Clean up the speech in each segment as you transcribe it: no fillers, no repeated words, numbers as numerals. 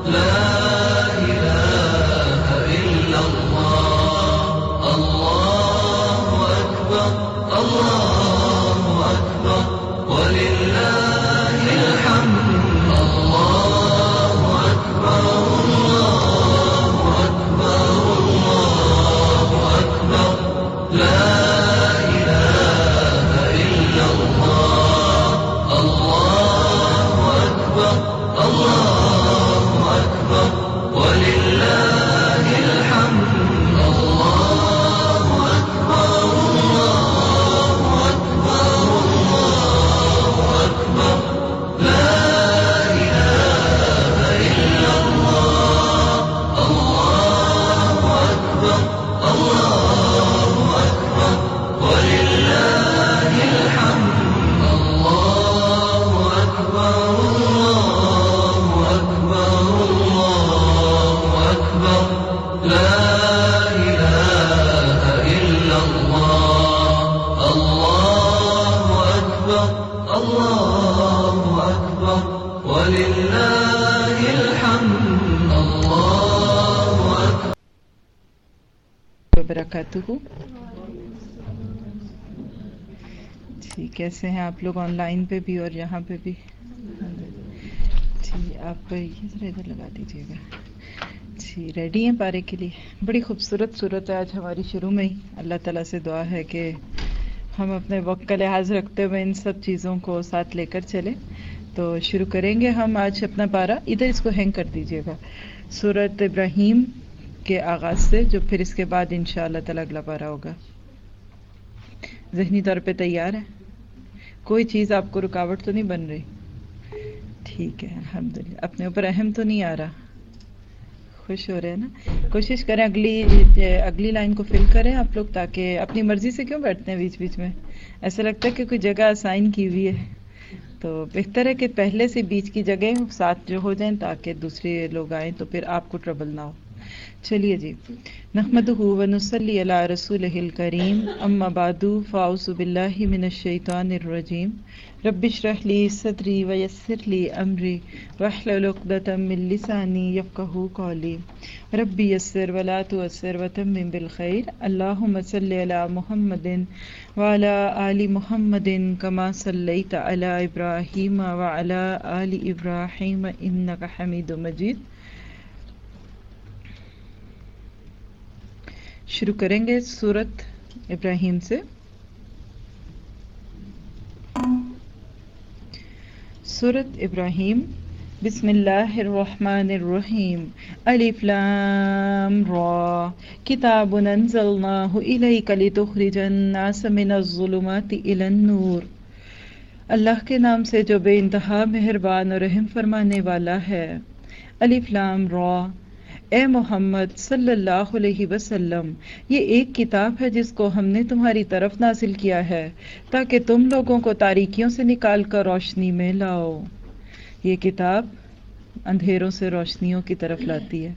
لا إله إلا الله الله أكبر الله أكبر ولله الحمد الله أكبر الله أكبر الله أكبر لا إله إلا الله الله أكبر الله أكبر ولله الحمد الله أكبر الله أكبر الله أكبر لا إله إلا الله الله أكبر الله أكبر ولله الحمد الله أكبر الله أكبر الله أكبر لا إله إلا الله الله أكبر الله أكبر ولله الحمد الله أكبر وبرکاتہ. جی کیسے ہیں آپ لوگ؟ آن لائن پہ بھی اور یہاں پہ بھی. جی آپ یہ ذرا ادھر لگا دیجیے گا. جی ریڈی ہیں پارے کے لیے؟ بڑی خوبصورت صورت ہے آج ہماری شروع میں ہی. اللہ تعالیٰ سے دعا ہے کہ ہم اپنے وقت کا لحاظ رکھتے ہوئے ان سب چیزوں کو ساتھ لے کر چلیں. تو شروع کریں گے ہم آج اپنا پارا. ادھر اس کو ہینگ کر دیجیے گا. سورۃ ابراہیم کے آغاز سے، جو پھر اس کے بعد انشاءاللہ تعالیٰ اگلا پارا ہوگا. ذہنی طور پہ تیار ہے؟ کوئی چیز آپ کو رکاوٹ تو نہیں بن رہی؟ ٹھیک ہے الحمدللہ. اپنے اوپر اہم تو نہیں آ رہا؟ خوش ہو رہے ہیں نا؟ کوشش کریں اگلی لائن کو فل کریں آپ لوگ، تاکہ اپنی مرضی سے کیوں بیٹھتے ہیں بیچ بیچ میں؟ ایسا لگتا ہے کہ کوئی جگہ اسائن کی ہوئی ہے. تو بہتر ہے کہ پہلے سے بیچ کی جگہ ساتھ جو ہو جائیں، تاکہ دوسرے لوگ آئیں تو پھر آپ کو ٹربل نہ ہو. چلیے جی. نحمدہ ونصلی علی رسولہ الکریم، اما بعد فاعوذ باللہ من الشیطان الرجیم. رب اشرح لی صدری ویسر لی امری واحلل عقدۃ من لسانی یفقہوا قولی. رب یسر ولا تعسر وتمم بالخیر. اللہم صلی علی محمد وعلی آل محمد کما صلیت علی ابراہیم وعلی آل ابراہیم انک حمید مجید. شروع کریں گے سورۃ ابراہیم سے. سورۃ ابراہیم. بسم اللہ الرحمن الرحیم. الف لام را کتاب انزلناہ الیک لتخرج الناس من الظلمات الی النور. اللہ کے نام سے جو بے انتہا مہربان اور رحم فرمانے والا ہے. الف لام را، اے محمد صلی اللہ علیہ وسلم، یہ ایک کتاب ہے جس کو ہم نے تمہاری طرف نازل کیا ہے تاکہ تم لوگوں کو تاریکیوں سے نکال کر روشنی میں لاؤ. یہ کتاب اندھیروں سے روشنیوں کی طرف لاتی ہے.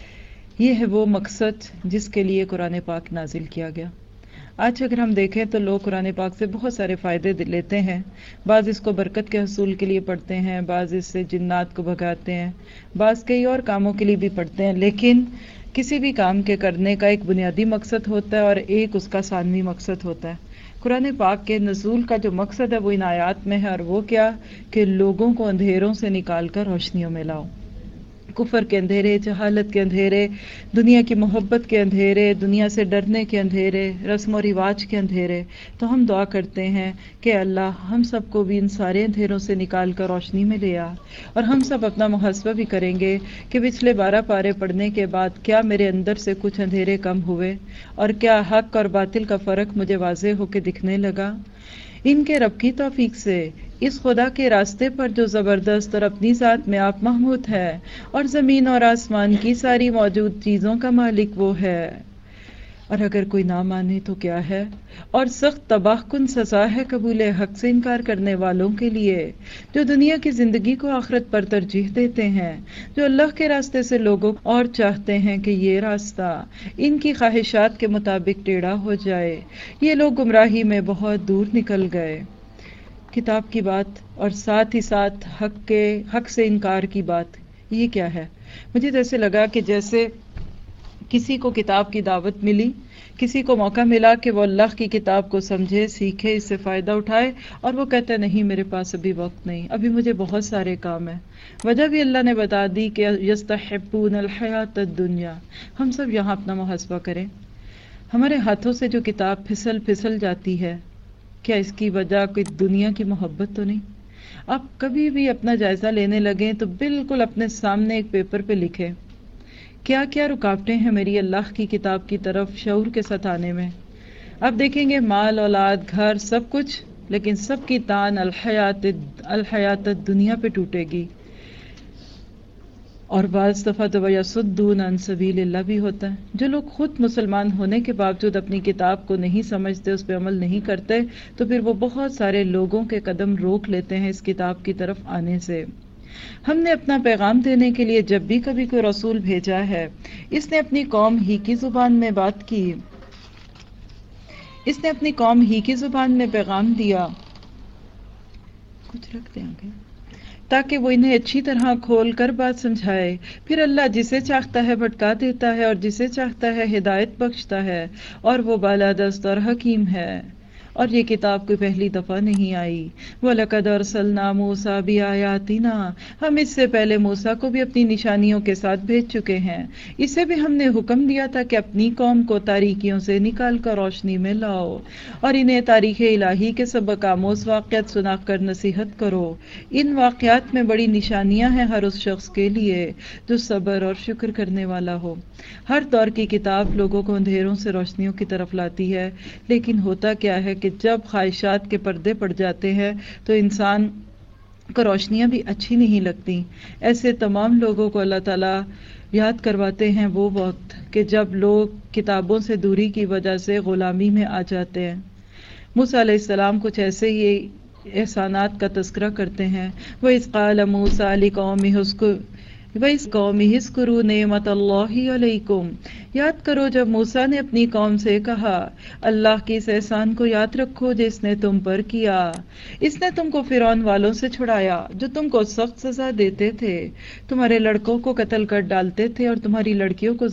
یہ ہے وہ مقصد جس کے لیے قرآن پاک نازل کیا گیا. آج اگر ہم دیکھیں تو لوگ قرآن پاک سے بہت سارے فائدے لیتے ہیں. بعض اس کو برکت کے حصول کے لیے پڑھتے ہیں، بعض اس سے جنات کو بھگاتے ہیں، بعض کئی اور کاموں کے لیے بھی پڑھتے ہیں. لیکن کسی بھی کام کے کرنے کا ایک بنیادی مقصد ہوتا ہے اور ایک اس کا ثانوی مقصد ہوتا ہے. قرآن پاک کے نزول کا جو مقصد ہے وہ ان آیات میں ہے، اور وہ کیا کہ لوگوں کو اندھیروں سے نکال کر روشنیوں میں لاؤ. کفر کے اندھیرے، جہالت کے اندھیرے، دنیا کی محبت کے اندھیرے، دنیا سے ڈرنے کے اندھیرے، رسم و رواج کے اندھیرے. تو ہم دعا کرتے ہیں کہ اللہ ہم سب کو بھی ان سارے اندھیروں سے نکال کر روشنی میں لے آ. اور ہم سب اپنا محاسبہ بھی کریں گے کہ پچھلے 12 پارے پڑھنے کے بعد کیا میرے اندر سے کچھ اندھیرے کم ہوئے، اور کیا حق اور باطل کا فرق مجھے واضح ہو کے دکھنے لگا. ان کے رب کی توفیق سے اس خدا کے راستے پر جو زبردست اور اپنی ذات میں آپ محمود ہے، اور زمین اور آسمان کی ساری موجود چیزوں کا مالک وہ ہے. اور اگر کوئی نہ مانے تو کیا ہے، اور سخت تباہ کن سزا ہے قبول حق سے انکار کرنے والوں کے لیے، جو دنیا کی زندگی کو آخرت پر ترجیح دیتے ہیں، جو اللہ کے راستے سے لوگوں اور چاہتے ہیں کہ یہ راستہ ان کی خواہشات کے مطابق ٹیڑھا ہو جائے. یہ لوگ گمراہی میں بہت دور نکل گئے. کتاب کی بات اور ساتھ ہی ساتھ حق سے انکار کی بات، یہ کیا ہے؟ مجھے جیسے لگا کہ جیسے کسی کو کتاب کی دعوت ملی، کسی کو موقع ملا کہ وہ اللہ کی کتاب کو سمجھے، سیکھے، اس سے فائدہ اٹھائے، اور وہ کہتا ہے نہیں میرے پاس ابھی وقت نہیں، ابھی مجھے بہت سارے کام ہیں۔ وجہ بھی اللہ نے بتا دی کہ یستحبون الحیات الدنیا۔ ہم سب یہاں اپنا محاسبہ کریں، ہمارے ہاتھوں سے جو کتاب پھسل جاتی ہے، کیا اس کی وجہ کوئی دنیا کی محبت تو نہیں؟ آپ کبھی بھی اپنا جائزہ لینے لگیں تو بالکل اپنے سامنے ایک پیپر پہ لکھیں کیا کیا رکاوٹیں ہیں میری اللہ کی کتاب کی طرف شعور کے ساتھ آنے میں۔ آپ دیکھیں گے مال، اولاد، گھر، سب کچھ، لیکن سب کی تان الحیات دنیا پہ ٹوٹے گی۔ اور بعض دفعہ تو یصدون عن سبیل اللہ بھی ہوتا ہے۔ جو لوگ خود مسلمان ہونے کے باوجود اپنی کتاب کو نہیں سمجھتے، اس پہ عمل نہیں کرتے، تو پھر وہ بہت سارے لوگوں کے قدم روک لیتے ہیں اس کتاب کی طرف آنے سے۔ ہم نے اپنا پیغام دینے کے لیے جب بھی کبھی کوئی رسول بھیجا ہے، اس نے اپنی قوم ہی کی زبان میں بات کی، اس نے اپنی قوم ہی کی زبان میں پیغام دیا، کچھ رکھ دیں گے تاکہ وہ انہیں اچھی طرح کھول کر بات سمجھائے۔ پھر اللہ جسے چاہتا ہے بھٹکا دیتا ہے اور جسے چاہتا ہے ہدایت بخشتا ہے، اور وہ بالادست اور حکیم ہے۔ اور یہ کتاب کوئی پہلی دفعہ نہیں آئی۔ وَلَقَدْ أَرْسَلْنَا مُوسَىٰ بِآيَاتِنَا، ہم اس سے پہلے موسیٰ کو بھی اپنی نشانیوں کے ساتھ بھیج چکے ہیں۔ اسے بھی ہم نے حکم دیا تھا کہ اپنی قوم کو تاریکیوں سے نکال کر روشنی میں لاؤ، اور انہیں تاریخ الہی کے سبق آموز واقعات سنا کر نصیحت کرو۔ ان واقعات میں بڑی نشانیاں ہیں ہر اس شخص کے لیے جو صبر اور شکر کرنے والا ہو۔ ہر دور کی کتاب لوگوں کو اندھیروں سے روشنیوں کی طرف لاتی ہے، لیکن ہوتا کیا ہے کہ جب خواہشات کے پردے پڑ جاتے ہیں تو انسان کو روشنیاں بھی اچھی نہیں لگتی۔ ایسے تمام لوگوں کو اللہ تعالیٰ یاد کرواتے ہیں وہ وقت کہ جب لوگ کتابوں سے دوری کی وجہ سے غلامی میں آ جاتے ہیں۔ موسیٰ علیہ السلام کچھ ایسے ہی احسانات کا تذکرہ کرتے ہیں۔ وَإِذْ قَالَ مُوسَىٰ لِقَوْمِهِ اذْكُرُوا نِعْمَتَ اللَّهِ عَلَيْكُمْ، یاد کرو جب موسیٰ نے اپنی قوم سے کہا اللہ کی اس احسان کو یاد رکھو جس نے تم پر کیا۔ اس نے تم کو فرعون والوں سے چھڑایا جو تم کو سخت سزا دیتے تھے، تمہارے لڑکوں کو قتل کر ڈالتے تھے اور تمہاری لڑکیوں کو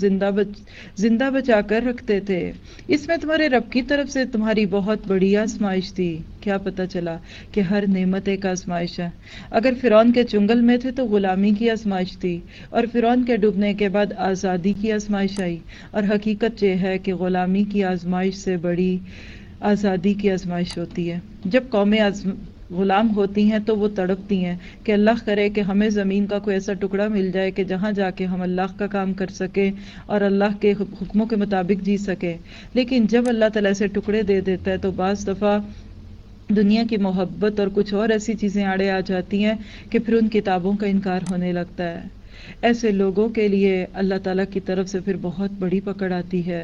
زندہ بچا کر رکھتے تھے۔ اس میں تمہارے رب کی طرف سے تمہاری بہت بڑی آزمائش تھی۔ کیا پتہ چلا کہ ہر نعمت ایک آزمائش ہے۔ اگر فرعون کے چنگل میں تھے تو غلامی کی آزمائش تھی، اور فرعون کے ڈوبنے کے بعد آزادی کی آزمائش آئی، اور حقیقت یہ ہے کہ غلامی کی آزمائش سے بڑی آزادی کی آزمائش ہوتی ہے۔ جب قومیں غلام ہوتی ہیں تو وہ تڑپتی ہیں کہ اللہ کرے کہ ہمیں زمین کا کوئی ایسا ٹکڑا مل جائے کہ جہاں جا کے ہم اللہ کا کام کر سکیں اور اللہ کے حکموں کے مطابق جی سکیں۔ لیکن جب اللہ تعالیٰ سے ٹکڑے دے دیتا ہے تو بعض دفعہ دنیا کی محبت اور کچھ اور ایسی چیزیں آڑے آ جاتی ہیں کہ پھر ان کتابوں کا انکار ہونے لگتا ہے۔ ایسے لوگوں کے لیے اللہ تعالیٰ کی طرف سے پھر بہت بڑی پکڑ آتی ہے۔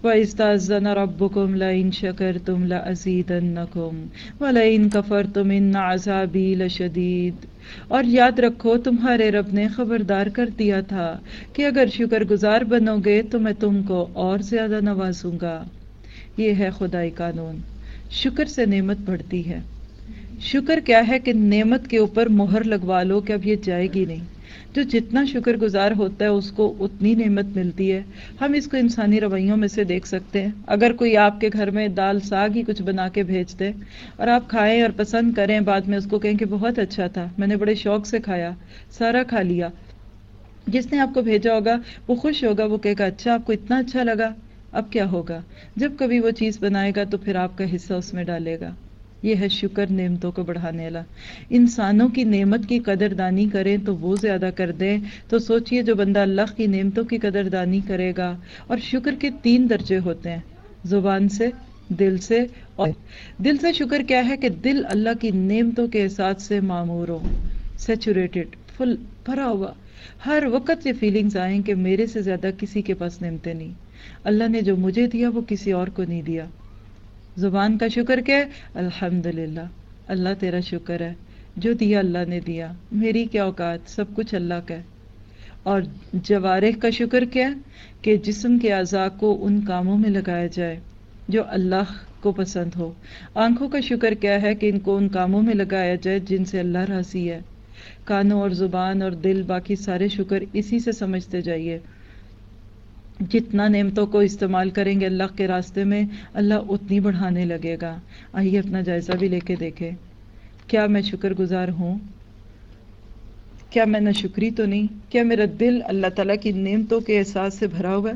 وَإِذْ رَبُّكُمْ لَئِن شَكَرْتُمْ لَأَزِيدَنَّكُمْ وَلَئِن كَفَرْتُمْ إِنَّ عَذَابِي لَشَدِيدٌ، اور یاد رکھو تمہارے رب نے خبردار کر دیا تھا کہ اگر شکر گزار بنو گے تو میں تم کو اور زیادہ نوازوں گا۔ یہ ہے خدائی قانون۔ شکر سے نعمت بڑھتی ہے۔ شکر کیا ہے کہ نعمت کے اوپر مہر لگوا لو کہ اب یہ جائے گی نہیں۔ جو جتنا شکر گزار ہوتا ہے اس کو اتنی نعمت ملتی ہے۔ ہم اس کو انسانی رویوں میں سے دیکھ سکتے ہیں۔ اگر کوئی آپ کے گھر میں دال ساگ ہی کچھ بنا کے بھیج دے اور آپ کھائیں اور پسند کریں، بعد میں اس کو کہیں کہ بہت اچھا تھا، میں نے بڑے شوق سے کھایا، سارا کھا لیا، جس نے آپ کو بھیجا ہوگا وہ خوش ہوگا، وہ کہے گا اچھا آپ کو اتنا اچھا لگا۔ اب کیا ہوگا؟ جب کبھی وہ چیز بنائے گا تو پھر آپ کا حصہ اس میں ڈالے گا۔ یہ ہے شکر نعمتوں کو بڑھانے والا۔ انسانوں کی نعمت کی قدردانی کریں تو وہ زیادہ کر دیں، تو سوچئے جو بندہ اللہ کی نعمتوں کی قدردانی کرے گا۔ اور شکر کے 3 درجے ہوتے ہیں، زبان سے، دل سے اور دل سے شکر کیا ہے کہ دل اللہ کی نعمتوں کے احساس سے معمور ہو، سیچوریٹڈ، فل بھرا ہوا، ہر وقت یہ فیلنگز آئیں کہ میرے سے زیادہ کسی کے پاس نعمتیں نہیں، اللہ نے جو مجھے دیا وہ کسی اور کو نہیں دیا۔ زبان کا شکر کیا ہے؟ الحمدللہ، اللہ تیرا شکر ہے، جو دیا اللہ نے دیا، میری کیا اوقات، سب کچھ اللہ کا ہے۔ اور جوارح کا شکر کیا ہے کہ جسم کے اعضاء کو ان کاموں میں لگایا جائے جو اللہ کو پسند ہو۔ آنکھوں کا شکر کیا ہے کہ ان کو ان کاموں میں لگایا جائے جن سے اللہ راضی ہے۔ کانوں اور زبان اور دل باقی سارے شکر اسی سے سمجھتے جائیے. جتنا نعمتوں کو استعمال کریں گے اللہ کے راستے میں اللہ اتنی بڑھانے لگے گا. آئیے اپنا جائزہ بھی لے کے دیکھیں. کیا میں شکر گزار ہوں؟ کیا میں ناشکری تو نہیں؟ کیا میرا دل اللہ تعالیٰ کی نعمتوں کے احساس سے بھرا ہوا ہے؟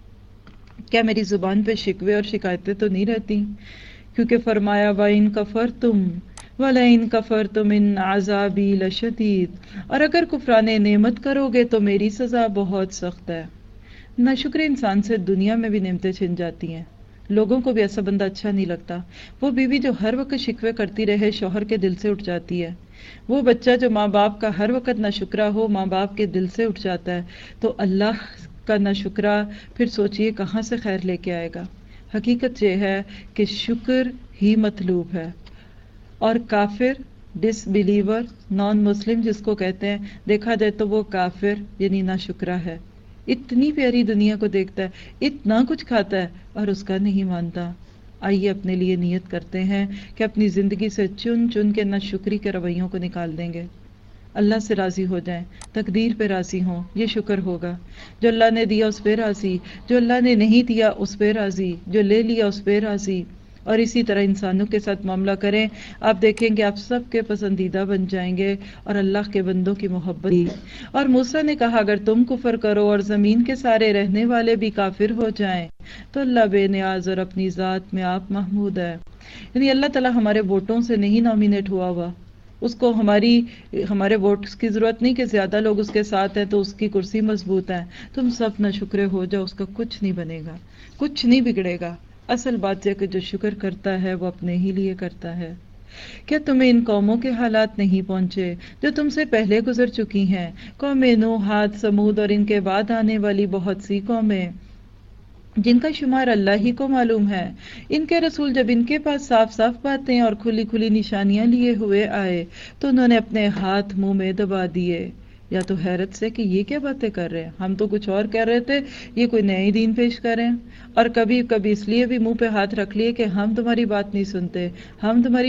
کیا میری زبان پہ شکوے اور شکایتیں تو نہیں رہتی؟ کیونکہ فرمایا وَإِن كَفَرْتُمْ وَلَئِن كَفَرْتُمْ إِنَّ عَذَابِي لَشَدِيدٌ، اور اگر کفران نعمت کرو گے تو میری سزا بہت سخت ہے. ناشکر انسان سے دنیا میں بھی نعمتیں چھن جاتی ہیں. لوگوں کو بھی ایسا بندہ اچھا نہیں لگتا. وہ بیوی جو ہر وقت شکوے کرتی رہے شوہر کے دل سے اٹھ جاتی ہے. وہ بچہ جو ماں باپ کا ہر وقت ناشکرا ہو ماں باپ کے دل سے اٹھ جاتا ہے. تو اللہ کا ناشکرا پھر سوچئے کہاں سے خیر لے کے آئے گا. حقیقت یہ ہے کہ شکر ہی مطلوب ہے. اور کافر، ڈس بلیور، نان مسلم جس کو کہتے ہیں، دیکھا جائے تو وہ کافر یعنی ناشکرا ہے. اتنی پیاری دنیا کو دیکھتا ہے، اتنا کچھ کھاتا ہے اور اس کا نہیں مانتا. آئیے اپنے لیے نیت کرتے ہیں کہ اپنی زندگی سے چن چن کے ناشکری کے رویوں کو نکال دیں گے. اللہ سے راضی ہو جائیں، تقدیر پہ راضی ہوں. یہ شکر ہوگا. جو اللہ نے دیا اس پہ راضی، جو اللہ نے نہیں دیا اس پہ راضی، جو لے لیا اس پہ راضی. اور اسی طرح انسانوں کے ساتھ معاملہ کریں. آپ دیکھیں گے آپ سب کے پسندیدہ بن جائیں گے اور اللہ کے بندوں کی محبت. اور موسیٰ نے کہا اگر تم کفر کرو اور زمین کے سارے رہنے والے بھی کافر ہو جائیں تو اللہ بے نیاز اور اپنی ذات میں آپ محمود ہے. یعنی اللہ تعالیٰ ہمارے ووٹوں سے نہیں نامینیٹ ہوا. اس کو ہمارے ووٹس کی ضرورت نہیں کہ زیادہ لوگ اس کے ساتھ ہیں تو اس کی کرسی مضبوط ہے. تم سب نہ شکرے ہو جاؤ، اس کا کچھ نہیں بنے گا، کچھ نہیں بگڑے گا. اصل بات یہ کہ جو شکر کرتا ہے وہ اپنے ہی لیے کرتا ہے. کیا تمہیں ان قوموں کے حالات نہیں پہنچے جو تم سے پہلے گزر چکی ہیں؟ قوم نوح، عاد، سمود اور ان کے بعد آنے والی بہت سی قومیں جن کا شمار اللہ ہی کو معلوم ہے. ان کے رسول جب ان کے پاس صاف صاف باتیں اور کھلی کھلی نشانیاں لیے ہوئے آئے تو انہوں نے اپنے ہاتھ منہ میں دبا دیے، یا تو حیرت سے کہ یہ کیا باتیں کر رہے ہیں، ہم تو کچھ اور کہہ رہے تھے، یہ کوئی نئی دین پیش کر رہے ہیں. اور کبھی کبھی اس لیے بھی منہ پہ ہاتھ رکھ لیے کہ ہم تمہاری بات نہیں سنتے، ہم تمہاری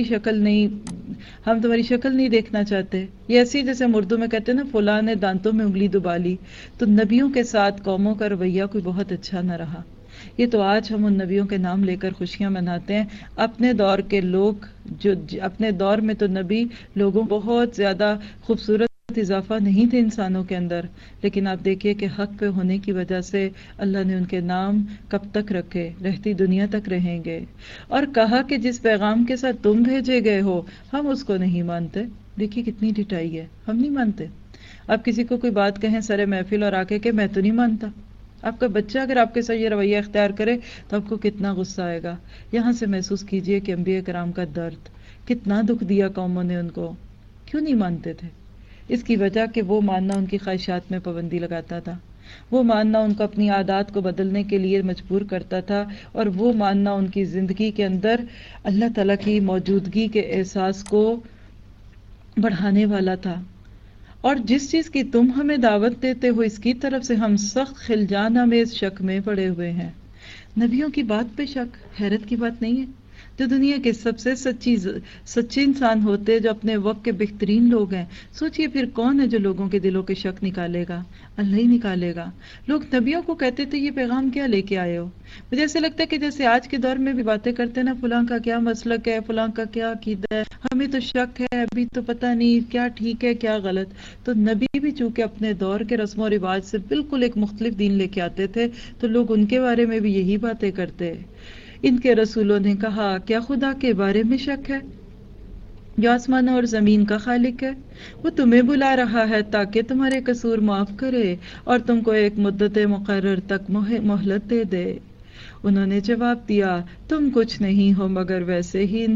شکل نہیں دیکھنا چاہتے. یہ ایسی جیسے اردو میں کہتے ہیں نا فلاں نے دانتوں میں انگلی دبا لی. تو نبیوں کے ساتھ قوموں کا رویہ کوئی بہت اچھا نہ رہا. یہ تو آج ہم ان نبیوں کے نام لے کر خوشیاں مناتے ہیں. اپنے دور کے لوگ اپنے دور میں تو نبی لوگوں بہت زیادہ خوبصورت اضافہ نہیں تھے انسانوں کے اندر، لیکن آپ دیکھیے کہ حق پہ ہونے کی وجہ سے اللہ نے ان کے نام کب تک رکھے، رہتی دنیا تک رہیں گے. اور کہا کہ جس پیغام کے ساتھ تم بھیجے گئے ہو ہم اس کو نہیں مانتے. دیکھیے کتنی ڈٹائی ہے، ہم نہیں مانتے. آپ کسی کو کوئی بات کہیں سر محفل اور آ کے کہ میں تو نہیں مانتا. آپ کا بچہ اگر آپ کے ساتھ یہ رویہ اختیار کرے تو آپ کو کتنا غصہ آئے گا. یہاں سے محسوس کیجئے کہ انبیاء کرام کا درد، کتنا دکھ دیا قوموں نے ان کو. کیوں نہیں مانتے تھے؟ اس کی وجہ کہ وہ ماننا ان کی خواہشات میں پابندی لگاتا تھا، وہ ماننا ان کو اپنی عادات کو بدلنے کے لیے مجبور کرتا تھا، اور وہ ماننا ان کی زندگی کے اندر اللہ تعالیٰ کی موجودگی کے احساس کو بڑھانے والا تھا. اور جس چیز کی تم ہمیں دعوت دیتے ہو اس کی طرف سے ہم سخت خلجان آمیز شک میں پڑے ہوئے ہیں. نبیوں کی بات پہ شک حیرت کی بات نہیں ہے. جو دنیا کے سب سے سچے انسان ہوتے، جو اپنے وقت کے بہترین لوگ ہیں، سوچئے پھر کون ہے جو لوگوں کے دلوں کے شک نکالے گا؟ اللہ ہی نکالے گا. لوگ نبیوں کو کہتے تھے یہ پیغام کیا لے کے آئے ہو. مجھے ایسے لگتا ہے کہ جیسے آج کے دور میں بھی باتیں کرتے نا، فلاں کا کیا مسلک ہے، فلاں کا کیا عقیدہ ہے، ہمیں تو شک ہے، ابھی تو پتہ نہیں کیا ٹھیک ہے کیا غلط. تو نبی بھی چونکہ اپنے دور کے رسم و رواج سے بالکل ایک مختلف دین لے کے آتے تھے، تو لوگ ان کے بارے میں بھی یہی باتیں کرتے. ان کے رسولوں نے کہا کیا خدا کے بارے میں شک ہے جو آسمان اور زمین کا خالق ہے؟ وہ تمہیں بلا رہا ہے تاکہ تمہارے قصور معاف کرے اور تم کو ایک مدت مقرر تک مہلت دے دے. انہوں نے جواب دیا تم کچھ نہیں ہو مگر ویسے ہی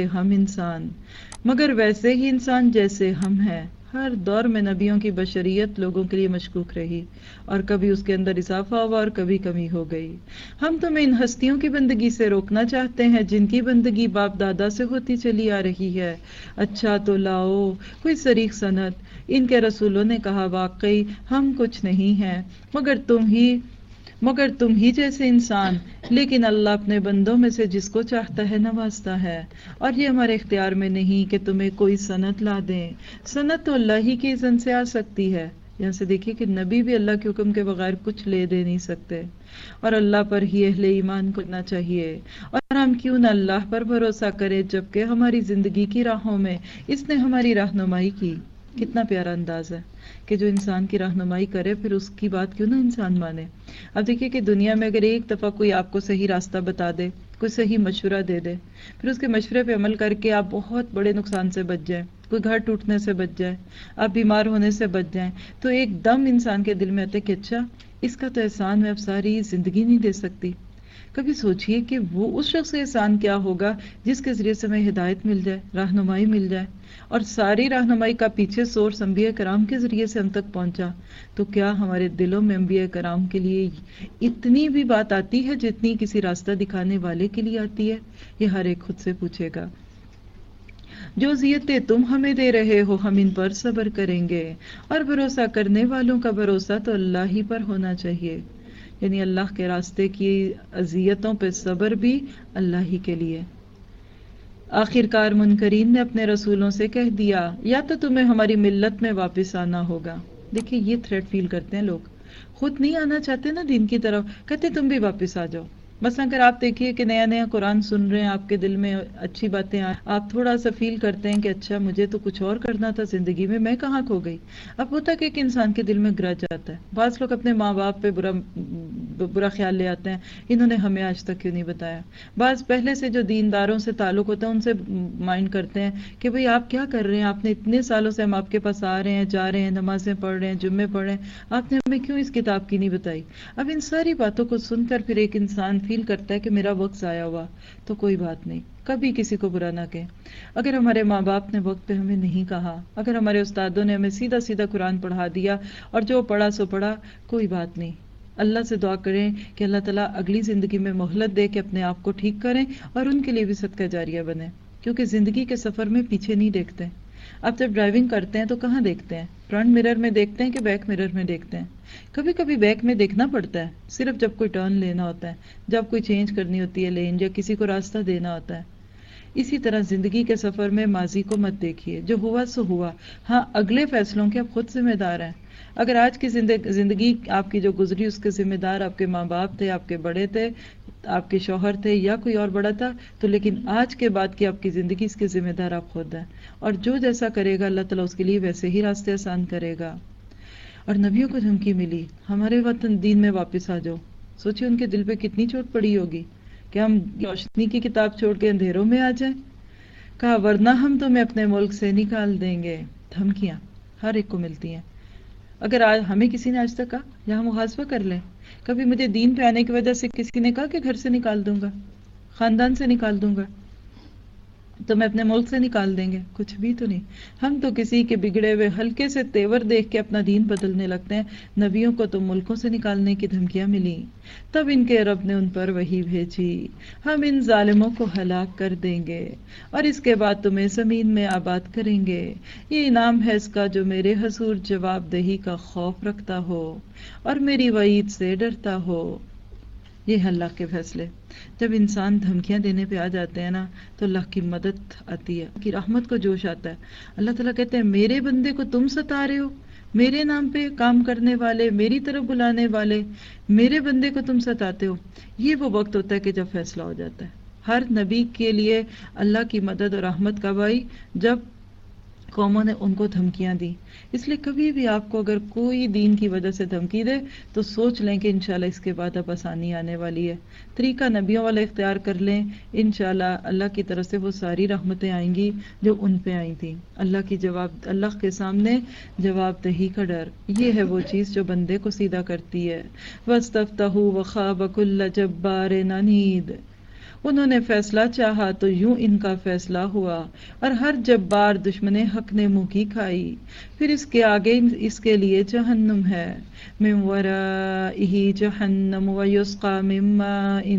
انسان جیسے ہم ہیں. ہر دور میں نبیوں کی بشریت لوگوں کے لیے مشکوک رہی، اور کبھی اس کے اندر اضافہ ہوا اور کبھی کمی ہو گئی. ہم تمہیں ان ہستیوں کی بندگی سے روکنا چاہتے ہیں جن کی بندگی باپ دادا سے ہوتی چلی آ رہی ہے. اچھا تو لاؤ کوئی صریح سند. ان کے رسولوں نے کہا واقعی ہم کچھ نہیں ہیں مگر تم ہی جیسے انسان، لیکن اللہ اپنے بندوں میں سے جس کو چاہتا ہے نوازتا ہے، اور یہ ہمارے اختیار میں نہیں کہ تمہیں کوئی سند لا دیں۔ سند تو اللہ ہی کی اذن سے آ سکتی ہے۔ یہاں سے دیکھیے کہ نبی بھی اللہ کے حکم کے بغیر کچھ لے دے نہیں سکتے، اور اللہ پر ہی اہل ایمان کو کرنا چاہیے۔ اور ہم کیوں نہ اللہ پر بھروسہ کریں جبکہ ہماری زندگی کی راہوں میں اس نے ہماری رہنمائی کی۔ کتنا پیارا انداز ہے کہ جو انسان کی رہنمائی کرے پھر اس کی بات کیوں نہ انسان مانے۔ اب دیکھیے کہ دنیا میں اگر ایک دفعہ کوئی آپ کو صحیح راستہ بتا دے، کوئی صحیح مشورہ دے دے، پھر اس کے مشورے پہ عمل کر کے آپ بہت بڑے نقصان سے بچ جائیں، کوئی گھر ٹوٹنے سے بچ جائے، آپ بیمار ہونے سے بچ جائیں، تو ایک دم انسان کے دل میں آتے کہ اچھا اس کا تو احسان میں اب ساری زندگی نہیں دے سکتی۔ کبھی سوچئے کہ وہ اس شخص کا احسان کیا ہوگا جس کے ذریعے سے ہمیں ہدایت مل جائے، رہنمائی مل جائے، اور ساری رہنمائی کا پیچھے سورس انبیاء کرام کے ذریعے سے ہم تک پہنچا۔ تو کیا ہمارے دلوں میں انبیاء کرام کے لیے اتنی بھی بات آتی ہے جتنی کسی راستہ دکھانے والے کے لیے آتی ہے؟ یہ ہر ایک خود سے پوچھے گا۔ جو اذیتیں تم ہمیں دے رہے ہو ہم ان پر صبر کریں گے، اور بھروسہ کرنے والوں کا بھروسہ تو اللہ ہی پر ہونا چاہیے۔ یعنی اللہ کے راستے کی اذیتوں پہ صبر بھی اللہ ہی کے لیے۔ آخر کار منکرین نے اپنے رسولوں سے کہہ دیا یا تو تمہیں ہماری ملت میں واپس آنا ہوگا۔ دیکھیں یہ تھریٹ فیل کرتے ہیں لوگ، خود نہیں آنا چاہتے نا دین کی طرف، کہتے تم بھی واپس آ جاؤ۔ مثلا اگر آپ دیکھیے کہ نیا نیا قرآن سن رہے ہیں، آپ کے دل میں اچھی باتیں آئیں، آپ تھوڑا سا فیل کرتے ہیں کہ اچھا مجھے تو کچھ اور کرنا تھا زندگی میں کہاں کھو گئی۔ اب ہوتا کہ ایک انسان کے دل میں گرج آتا ہے۔ بعض لوگ اپنے ماں باپ پہ برا خیال لے آتے ہیں، انہوں نے ہمیں آج تک کیوں نہیں بتایا۔ بعض پہلے سے جو دینداروں سے تعلق ہوتا ہے ان سے مائنڈ کرتے ہیں کہ بھئی آپ کیا کر رہے ہیں، آپ نے اتنے سالوں سے ہم آپ کے پاس آ رہے ہیں، جا رہے ہیں، نمازیں پڑھ رہے ہیں، جمعے پڑھ رہے ہیں، آپ نے ہمیں کیوں اس کتاب کی نہیں بتائی۔ اب ان ساری باتوں کو سن کر پھر ایک انسان فیل کرتا ہے کہ میرا وقت ضائع ہوا۔ تو کوئی بات نہیں، کبھی کسی کو برا نہ کہیں۔ اگر ہمارے ماں باپ نے وقت پہ ہمیں نہیں کہا، اگر ہمارے استادوں نے ہمیں سیدھا سیدھا قرآن پڑھا دیا اور جو پڑھا سو پڑھا، کوئی بات نہیں۔ اللہ سے دعا کریں کہ اللہ تعالیٰ اگلی زندگی میں مہلت دے کے اپنے آپ کو ٹھیک کریں اور ان کے لیے بھی صدقہ جاریہ بنیں، کیونکہ زندگی کے سفر میں پیچھے نہیں دیکھتے۔ آپ جب ڈرائیونگ کرتے ہیں تو کہاں دیکھتے ہیں؟ فرنٹ مرر میں دیکھتے ہیں کہ بیک مرر میں دیکھتے ہیں؟ کبھی کبھی بیک میں دیکھنا پڑتا ہے، صرف جب کوئی ٹرن لینا ہوتا ہے، جب کوئی چینج کرنی ہوتی ہے لین، یا کسی کو راستہ دینا ہوتا ہے۔ اسی طرح زندگی کے سفر میں ماضی کو مت دیکھیے، جو ہوا سو ہوا۔ ہاں اگلے فیصلوں کے آپ خود ذمہ دار ہیں۔ اگر آج کی زندگی آپ کی جو گزری اس کے ذمہ دار آپ کے ماں باپ تھے، آپ کے بڑے تھے، آپ کے شوہر تھے، یا کوئی اور بڑا تھا، تو لیکن آج کے بعد کی آپ کی زندگی اس کے ذمہ دار آپ خود ہیں، اور جو جیسا کرے گا اللہ تعالیٰ اس کے لیے ویسے ہی راستے آسان کرے گا۔ اور نبیوں کو دھمکی ملی ہمارے وطن دین میں واپس آ جاؤ۔ سوچیں ان کے دل پہ کتنی چوٹ پڑی ہوگی کہ ہم روشنی کی کتاب چھوڑ کے اندھیروں میں آ جائیں۔ کہا ورنہ ہم تمہیں اپنے ملک سے نکال دیں گے۔ دھمکیاں ہر ایک کو ملتی ہیں۔ اگر ہمیں کسی نے آج تک کہا، یا ہم محاسبہ کر لیں، کبھی مجھے دین پہ آنے کی وجہ سے کسی نے کہا کہ گھر سے نکال دوں گا، خاندان سے نکال دوں گا، تو میں اپنے ملک سے نکال دیں گے؟ کچھ بھی تو نہیں۔ ہم تو کسی کے بگڑے ہوئے ہلکے سے تیور دیکھ کے اپنا دین بدلنے لگتے ہیں۔ نبیوں کو تو ملکوں سے نکالنے کی دھمکیاں ملی، تب ان کے رب نے ان پر وحی بھیجی، ہم ان ظالموں کو ہلاک کر دیں گے اور اس کے بعد تمہیں زمین میں آباد کریں گے۔ یہ انعام ہے اس کا جو میرے حضور جواب دہی کا خوف رکھتا ہو اور میری وعید سے ڈرتا ہو۔ یہ ہے اللہ کے فیصلے۔ جب انسان دھمکیاں دینے پہ آ جاتے ہیں نا تو اللہ کی مدد آتی ہے، کی رحمت کو جوش آتا ہے۔ اللہ تعالیٰ کہتے ہیں میرے بندے کو تم ستا رہے ہو، میرے نام پہ کام کرنے والے، میری طرف بلانے والے، میرے بندے کو تم ستاتے ہو۔ یہ وہ وقت ہوتا ہے کہ جب فیصلہ ہو جاتا ہے۔ ہر نبی کے لیے اللہ کی مدد اور رحمت کب آئی؟ جب قوموں نے ان کو دھمکیاں دی۔ اس لیے کبھی بھی آپ کو اگر کوئی دین کی وجہ سے دھمکی دے تو سوچ لیں کہ انشاءاللہ اس کے بعد اب آسانی آنے والی ہے۔ طریقہ نبیوں والا اختیار کر لیں، انشاءاللہ اللہ کی طرف سے وہ ساری رحمتیں آئیں گی جو ان پہ آئی تھیں۔ اللہ کے سامنے جواب دہی کا ڈر، یہ ہے وہ چیز جو بندے کو سیدھا کرتی ہے۔ وَاسْتَفْتَحُوا وَخَابَ كُلُّ جَبَّارٍ عَنِيدٍ، انہوں نے فیصلہ چاہا تو یوں ان کا فیصلہ ہوا، اور ہر جبار دشمن حق نے منہ کی کھائی۔ پھر اس کے آگے اس کے لیے جہنم ہے، من ورائہ جہنم ویسقى من ماء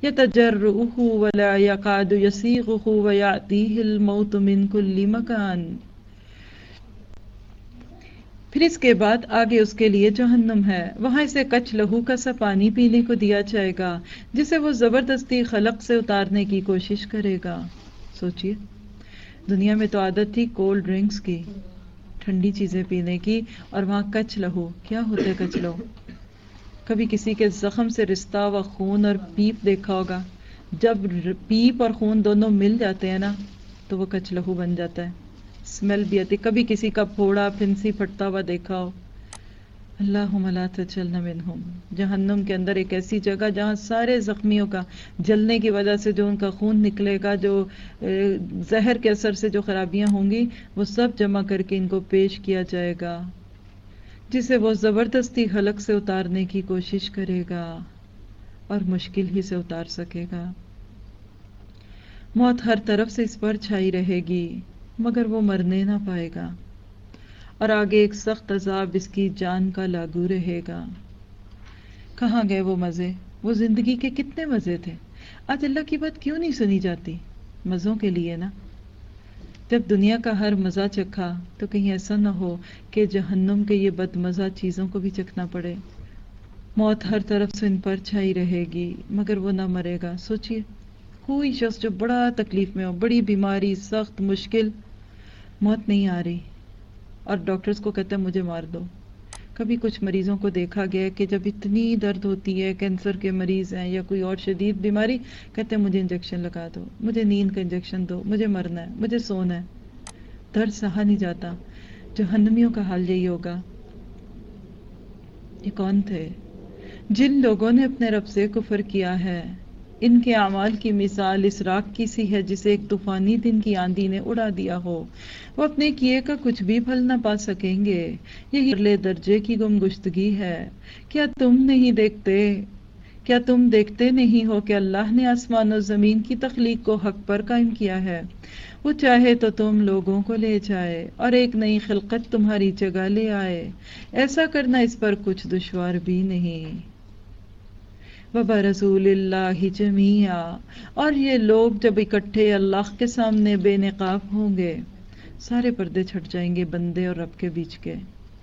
یتجرعہ ولا یکاد یسیغہ ویأتیہ الموت من کل مکان۔ پھر اس کے بعد آگے اس کے لیے جہنم ہے، وہاں اسے کچ لہو کا سا پانی پینے کو دیا جائے گا جسے وہ زبردستی خلق سے اتارنے کی کوشش کرے گا۔ سوچئے، دنیا میں تو عادت تھی کولڈ ڈرنکس کی، ٹھنڈی چیزیں پینے کی، اور وہاں کچ لہو، کیا ہوتا ہے کچ لہو؟ کبھی کسی کے زخم سے رستا ہوا خون اور پیپ دیکھا ہوگا، جب پیپ اور خون دونوں مل جاتے ہیں نا تو وہ کچ لہو بن جاتا ہے، اسمیل بھی آتی۔ کبھی کسی کا پھوڑا پھنسی پھٹتا ہوا دیکھا ہو، اللہم لا تجعلنا منہم۔ جہنم کے اندر ایک ایسی جگہ جہاں سارے زخمیوں کا جلنے کی وجہ سے جو ان کا خون نکلے گا، جو زہر کے اثر سے جو خرابیاں ہوں گی، وہ سب جمع کر کے ان کو پیش کیا جائے گا، جسے وہ زبردستی حلق سے اتارنے کی کوشش کرے گا اور مشکل ہی سے اتار سکے گا۔ موت ہر طرف سے اس پر چھائی رہے گی مگر وہ مرنے نہ پائے گا، اور آگے ایک سخت عذاب اس کی جان کا لاگو رہے گا۔ کہاں گئے وہ مزے؟ وہ زندگی کے کتنے مزے تھے؟ آج اللہ کی بات کیوں نہیں سنی جاتی؟ مزوں کے لیے نا۔ جب دنیا کا ہر مزہ چکھا تو کہیں ایسا نہ ہو کہ جہنم کے یہ بد مزہ چیزوں کو بھی چکھنا پڑے۔ موت ہر طرف سے ان پر چھائی رہے گی مگر وہ نہ مرے گا۔ سوچئے، کوئی شخص جو بڑا تکلیف میں ہو، بڑی بیماری، سخت مشکل، موت نہیں آ رہی، اور ڈاکٹرز کو کہتے ہیں مجھے مار دو۔ کبھی کچھ مریضوں کو دیکھا گیا کہ جب اتنی درد ہوتی ہے، کینسر کے مریض ہیں یا کوئی اور شدید بیماری، کہتے ہیں مجھے انجیکشن لگا دو، مجھے نیند کا انجیکشن دو، مجھے مرنا ہے، مجھے سونا ہے۔ درد سہا نہیں جاتا۔ جہنمیوں کا حال یہی ہوگا۔ یہ کون تھے؟ جن لوگوں نے اپنے رب سے کفر کیا ہے، ان کے اعمال کی مثال اس راکھ کی سی ہے جسے ایک طوفانی دن کی آندھی نے اڑا دیا ہو۔ وہ اپنے کیے کا کچھ بھی پھل نہ پا سکیں گے۔ یہی اگلے درجے کی گمگشتگی ہے۔ کیا تم دیکھتے نہیں ہو کہ اللہ نے آسمان و زمین کی تخلیق کو حق پر قائم کیا ہے؟ وہ چاہے تو تم لوگوں کو لے جائے اور ایک نئی خلقت تمہاری جگہ لے آئے۔ ایسا کرنا اس پر کچھ دشوار بھی نہیں۔ وَبَرَزُوا لِلَّهِ جَمِيعًا، اور یہ لوگ جب اکٹھے اللہ کے سامنے بے نقاب ہوں گے، سارے پردے چھٹ جائیں گے بندے اور رب کے بیچ کے۔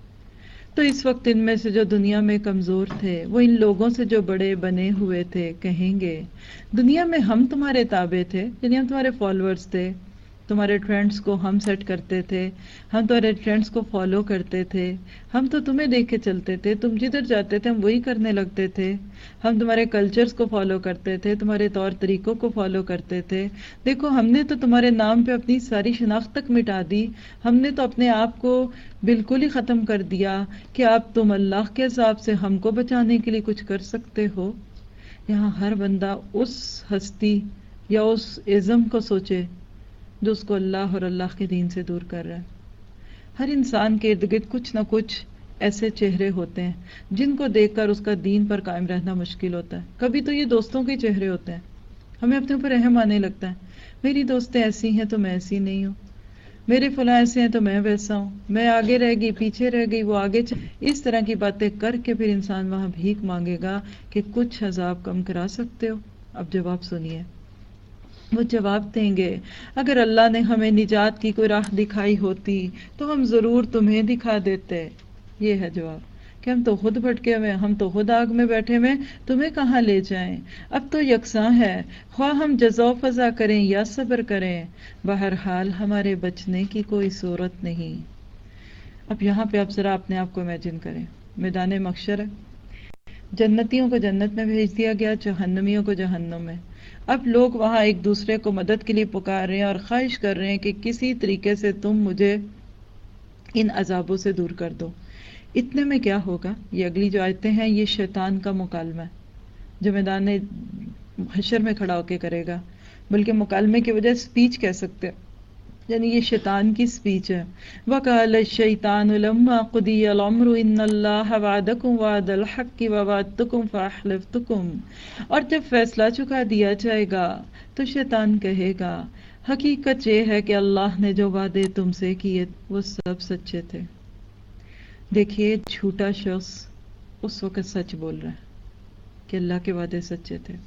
تو اس وقت ان میں سے جو دنیا میں کمزور تھے، وہ ان لوگوں سے جو بڑے بنے ہوئے تھے کہیں گے، دنیا میں ہم تمہارے تابع تھے، یعنی ہم تمہارے فالوورز تھے، تمہارے ٹرینڈز کو ہم سیٹ کرتے تھے، ہم تمہارے ٹرینڈز کو فالو کرتے تھے، ہم تو تمہیں دیکھ کے چلتے تھے، تم جدھر جاتے تھے ہم وہی کرنے لگتے تھے، ہم تمہارے کلچرز کو فالو کرتے تھے، تمہارے طور طریقوں کو فالو کرتے تھے۔ دیکھو ہم نے تو تمہارے نام پہ اپنی ساری شناخت تک مٹا دی، ہم نے تو اپنے آپ کو بالکل ہی ختم کر دیا کہ اب تم اللہ کے عذاب سے ہم کو بچانے کے لیے کچھ کر سکتے ہو۔ یہاں ہر بندہ اس ہستی یا اس ازم کو سوچے جو اس کو اللہ اور اللہ کے دین سے دور کر رہا ہے۔ ہر انسان کے ارد گرد کچھ نہ کچھ ایسے چہرے ہوتے ہیں جن کو دیکھ کر اس کا دین پر قائم رہنا مشکل ہوتا ہے۔ کبھی تو یہ دوستوں کے چہرے ہوتے ہیں، ہمیں اپنے اوپر رحم آنے لگتا ہے، میری دوستیں ایسی ہیں تو میں ایسی نہیں ہوں، میرے فلاں ایسے ہیں تو میں ویسا ہوں، میں آگے رہ گئی پیچھے رہ گئی وہ آگے اس طرح کی باتیں کر کے پھر انسان وہاں بھیک مانگے گا کہ کچھ عذاب کم کرا سکتے ہو۔ اب جواب سنیے، وہ جواب دیں گے اگر اللہ نے ہمیں نجات کی کوئی راہ دکھائی ہوتی تو ہم ضرور تمہیں دکھا دیتے۔ یہ ہے جواب کہ ہم تو خود بھٹکے ہوئے، ہم تو خود آگ میں بیٹھے ہوئے، تمہیں کہاں لے جائیں۔ اب تو یکساں ہے، خواہ ہم جزا و فضا کریں یا صبر کریں، بہرحال ہمارے بچنے کی کوئی صورت نہیں۔ اب یہاں پہ آپ ذرا اپنے آپ کو امیجن کریں، میدان محشر ہے، جنتیوں کو جنت میں بھیج دیا گیا، جہنمیوں کو جہنم میں۔ اب لوگ وہاں ایک دوسرے کو مدد کے لیے پکار رہے ہیں اور خواہش کر رہے ہیں کہ کسی طریقے سے تم مجھے ان عذابوں سے دور کر دو۔ اتنے میں کیا ہوگا؟ یہ اگلی جو آیتیں ہیں یہ شیطان کا مکالمہ ہے جو میدان حشر میں کھڑا ہو کے کرے گا، بلکہ مکالمے کی وجہ سپیچ کہہ سکتے ہیں، یعنی یہ شیطان کی سپیچ ہے۔ وَقَالَ الشَّيْطَانُ لَمَّا قُضِيَ الْأَمْرُ إِنَّ اللَّهَ وَعَدَكُمْ وَعْدَ الْحَقِّ وَوَعَدتُّكُمْ فَأَخْلَفْتُكُمْ، اور جب فیصلہ چکا دیا جائے گا تو شیطان کہے گا حقیقت یہ ہے کہ اللہ نے جو وعدے تم سے کیے وہ سب سچے تھے۔ دیکھیے جھوٹا شخص اس وقت سچ بول رہا ہے کہ اللہ کے وعدے سچے تھے،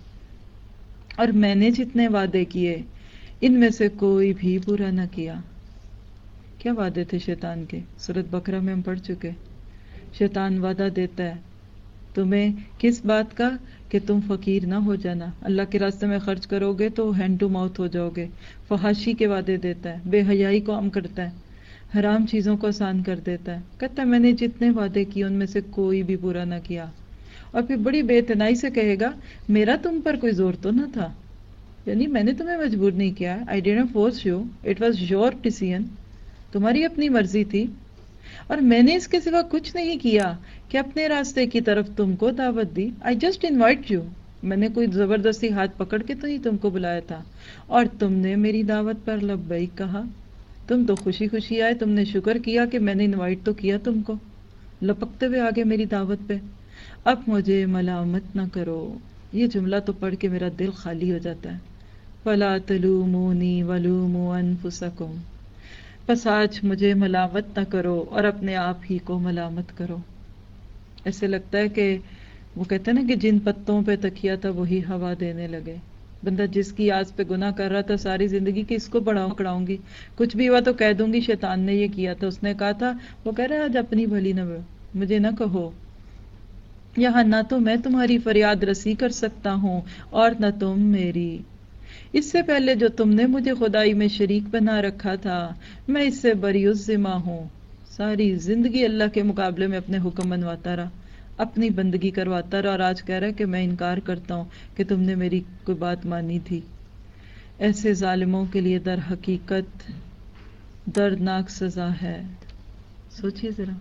اور میں نے جتنے وعدے کیے ان میں سے کوئی بھی پورا نہ کیا۔ کیا وعدے تھے شیطان کے؟ سورۃ بقرہ میں ہم پڑھ چکے. شیطان وعدہ دیتا ہے تمہیں کس بات کا؟ کہ تم فقیر نہ ہو جانا، اللہ کے راستے میں خرچ کرو گے تو ہینڈ ٹو ماؤتھ ہو جاؤ گے. فحاشی کے وعدے دیتا ہے، بے حیائی کو عام کرتا ہے، حرام چیزوں کو آسان کر دیتا ہے. کہتا ہے میں نے جتنے وعدے کیے ان میں سے کوئی بھی پورا نہ کیا. اور پھر بڑی بے اتنائی سے کہے گا میرا تم پر کوئی زور تو نہ تھا، یعنی میں نے تمہیں مجبور نہیں کیا. I didn't force you, it was your decision, تمہاری اپنی مرضی تھی. اور میں نے اس کے سوا کچھ نہیں کیا کہ اپنے راستے کی طرف تم کو دعوت دی. آئی جسٹ انوائٹ یو، میں نے کوئی زبردستی ہاتھ پکڑ کے تو نہیں تم کو بلایا تھا، اور تم نے میری دعوت پر لبیک کہا. تم تو خوشی خوشی آئے، تم نے شکر کیا کہ میں نے انوائٹ تو کیا تم کو، لپکتے ہوئے آگے میری دعوت پہ. اب مجھے ملامت نہ کرو. یہ جملہ تو پڑھ کے میرا دل خالی ہو جاتا ہے. فَلَا تَلُومُونِي وَلُومُوا أَنفُسَكُمْ، پس آج مجھے ملامت نہ کرو اور اپنے آپ ہی کو ملامت کرو. ایسے لگتا ہے کہ وہ کہتے ہیں نا کہ جن پتوں پہ تکیا تھا وہی ہوا دینے لگے. بندہ جس کی آس پہ گناہ کر رہا تھا ساری زندگی کہ اس کو پکڑاؤں گی، کچھ بھی ہوا تو کہہ دوں گی شیطان نے یہ کیا تھا، اس نے کہا تھا. وہ کہہ رہا ہے آج اپنی بھلی نہ مجھے نہ کہو. یہاں نہ تو میں تمہاری فریاد رسی کر سکتا ہوں اور نہ تم میری. اس سے پہلے جو تم نے مجھے خدائی میں شریک بنا رکھا تھا میں اس سے بری الذمہ ہوں. ساری زندگی اللہ کے مقابلے میں اپنے حکم منواتا رہا، اپنی بندگی کرواتا رہا، اور آج کہہ رہا ہے کہ میں انکار کرتا ہوں کہ تم نے میری کوئی بات مانی تھی. ایسے ظالموں کے لیے در حقیقت دردناک سزا ہے. سوچئے ذرا،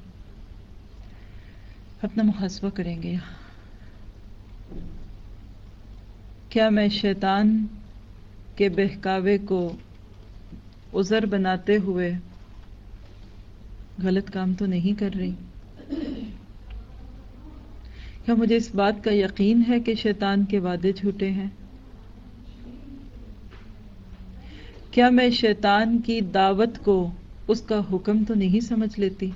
اپنا محاسبہ کریں گے. کیا میں شیطان کے بہکاوے کو عذر بناتے ہوئے غلط کام تو نہیں کر رہی؟ کیا مجھے اس بات کا یقین ہے کہ شیطان کے وعدے جھوٹے ہیں؟ کیا میں شیطان کی دعوت کو اس کا حکم تو نہیں سمجھ لیتی؟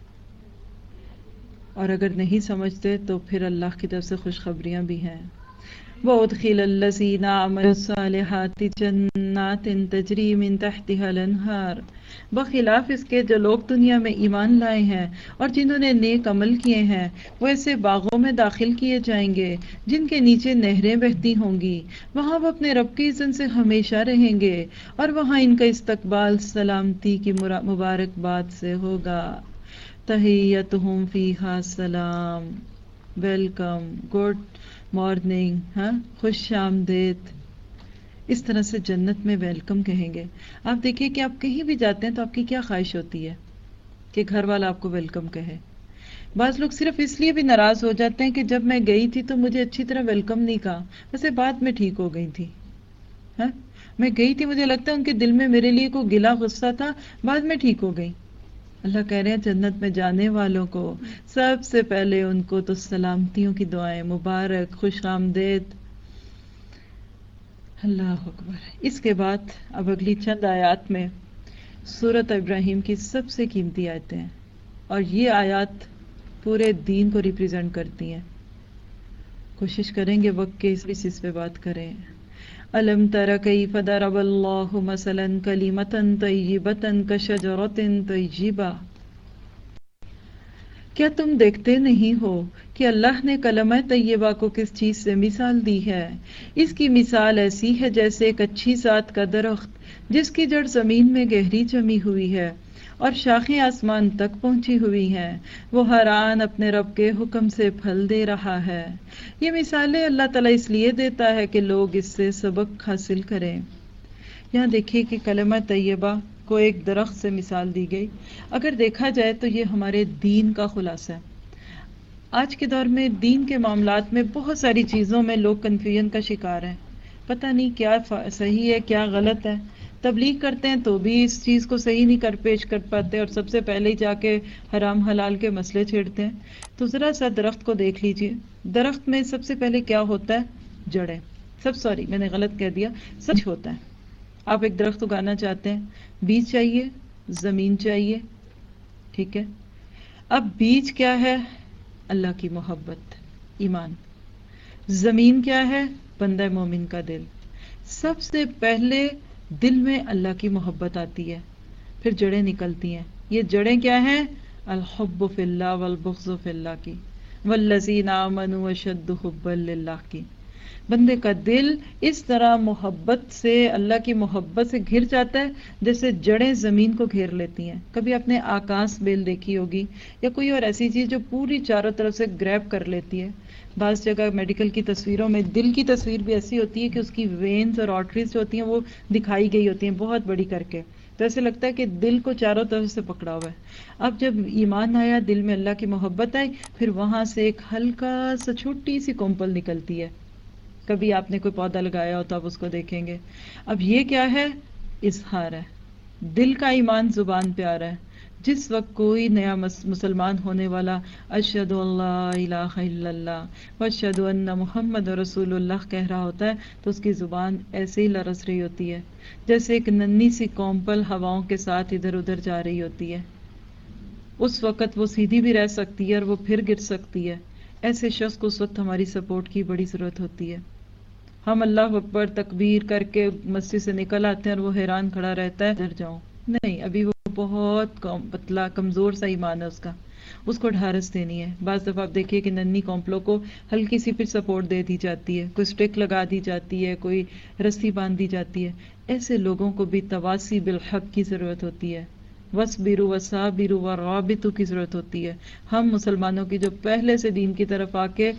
اور اگر نہیں سمجھتے تو پھر اللہ کی طرف سے خوشخبریاں بھی ہیں. وَأُدْخِلَ الَّذِينَ عَمَلُوا الصَّالِحَاتِ جَنَّاتٍ تَجْرِي مِن تَحْتِهَا الْأَنْهَارُ، بخلاف اس کے جو لوگ دنیا میں ایمان لائے ہیں اور جنہوں نے نیک عمل کیے ہیں وہ ایسے باغوں میں داخل کیے جائیں گے جن کے نیچے نہریں بہتی ہوں گی. وہاں وہ اپنے رب کے اذن سے ہمیشہ رہیں گے اور وہاں ان کا استقبال سلامتی کی مبارکباد سے ہوگا. تحیتہم فیہا سلام، ویلکم، گڈ مارننگ، خوش آمدید. اس طرح سے جنت میں ویلکم کہیں گے. آپ دیکھیں کہ آپ کہیں بھی جاتے ہیں تو آپ کی کیا خواہش ہوتی ہے کہ گھر والا آپ کو ویلکم کہے. بعض لوگ صرف اس لیے بھی ناراض ہو جاتے ہیں کہ جب میں گئی تھی تو مجھے اچھی طرح ویلکم نہیں کہا، ویسے بعد میں ٹھیک ہو گئی تھی. میں گئی تھی، مجھے لگتا ہے ان کے دل میں میرے لیے کوئی گلا غصہ تھا، بعد میں ٹھیک ہو گئی. اللہ کہہ رہے ہیں جنت میں جانے والوں کو سب سے پہلے ان کو تو سلامتیوں کی دعائیں، مبارک، خوش آمدید. اللہ اکبر. اس کے بعد اب اگلی چند آیات میں سورۃ ابراہیم کی سب سے قیمتی آیتیں ہیں، اور یہ آیات پورے دین کو ریپریزنٹ کرتی ہیں. کوشش کریں گے وقت کے اس پہ بات کریں. أَلَمْ تَرَ كَيْفَ ضَرَبَ اللَّهُ مَثَلًا كَلِمَةً طَيِّبَةً كَشَجَرَةٍ طَيِّبَةٍ، کیا تم دیکھتے نہیں ہو کہ اللہ نے کلمہ طیبہ کو کس چیز سے مثال دی ہے؟ اس کی مثال ایسی ہے جیسے ایک اچھی ذات کا درخت جس کی جڑ زمین میں گہری جمی ہوئی ہے اور شاخیں آسمان تک پہنچی ہوئی ہیں. وہ ہر آن اپنے رب کے حکم سے پھل دے رہا ہے. یہ مثالیں اللہ تعالیٰ اس لیے دیتا ہے کہ لوگ اس سے سبق حاصل کریں. یہاں دیکھیے کہ کلمہ طیبہ کو ایک درخت سے مثال دی گئی. اگر دیکھا جائے تو یہ ہمارے دین کا خلاصہ ہے. آج کے دور میں دین کے معاملات میں بہت ساری چیزوں میں لوگ کنفیوژن کا شکار ہیں، پتہ نہیں کیا صحیح ہے کیا غلط ہے. تبلیغ کرتے ہیں تو بھی اس چیز کو صحیح نہیں پیش کر پاتے اور سب سے پہلے ہی جا کے حرام حلال کے مسئلے چھیڑتے ہیں. تو ذرا سا درخت کو دیکھ لیجئے. درخت میں سب سے پہلے کیا ہوتا ہے؟ جڑیں. میں نے غلط کہہ دیا، سچ ہوتا ہے. آپ ایک درخت اگانا چاہتے ہیں، بیج چاہیے، زمین چاہیے، ٹھیک ہے. اب بیج کیا ہے؟ اللہ کی محبت، ایمان. زمین کیا ہے؟ بندہ مومن کا دل. سب سے پہلے دل میں اللہ کی محبت آتی ہے، پھر جڑیں نکلتی ہیں. یہ جڑیں کیا ہیں؟ الحب فی اللہ والبغض فی اللہ کی، والذین آمنوا اشد حبا للہ کی. بندے کا دل اس طرح محبت سے، اللہ کی محبت سے گھر جاتا ہے جیسے جڑیں زمین کو گھیر لیتی ہیں. کبھی آپ نے آکاش بیل دیکھی ہوگی یا کوئی اور ایسی چیز جو پوری چاروں طرف سے گریب کر لیتی ہے. بعض جگہ میڈیکل کی تصویروں میں دل کی تصویر بھی ایسی ہوتی ہے کہ اس کی وینز اور آرٹریز جو ہوتی ہیں وہ دکھائی گئی ہوتی ہیں بہت بڑی کر کے، تو ایسے لگتا ہے کہ دل کو چاروں طرف سے پکڑا ہوا ہے. اب جب ایمان آیا، دل میں اللہ کی محبت آئی، پھر وہاں سے ایک ہلکا سا چھوٹی سی کمپل نکلتی ہے. کبھی آپ نے کوئی پودا لگایا ہو تو آپ اس کو دیکھیں گے. اب یہ کیا ہے؟ اظہار ہے. دل کا ایمان زبان پہ آ رہا ہے. جس وقت کوئی نیا مسلمان ہونے والا اشہد ان لا الہ الا اللہ واشہد ان محمد رسول اللہ کہہ رہا ہوتا ہے تو اس کی زبان ایسے ہی لرز رہی ہوتی ہے جیسے ایک ننھی سی کونپل ہواؤں کے ساتھ ادھر ادھر جا رہی ہوتی ہے. اس وقت وہ سیدھی بھی رہ سکتی ہے اور وہ پھر گر سکتی ہے. ایسے شخص کو اس وقت ہماری سپورٹ کی بڑی ضرورت ہوتی ہے. ہم اللہ اکبر تکبیر کر کے مسجد سے نکل آتے ہیں اور وہ حیران کھڑا رہتا ہے ادھر جاؤں نہیں، ابھی وہ بہت پتلا کمزور سا ایمان ہے اس کو ڈھارس دینی ہے. بعض دفعہ آپ دیکھیے کہ ننھی کونپلوں کو ہلکی سی پھر سپورٹ دے دی جاتی ہے، کوئی اسٹک لگا دی جاتی ہے، کوئی رسی باندھ دی جاتی ہے. ایسے لوگوں کو بھی تواسی بالحق کی ضرورت ہوتی ہے، وَاصْبِرُوا وَصَابِرُوا وَرَابِطُوا کی ضرورت ہوتی ہے. ہم مسلمانوں کی جو پہلے سے دین کی طرف آ کے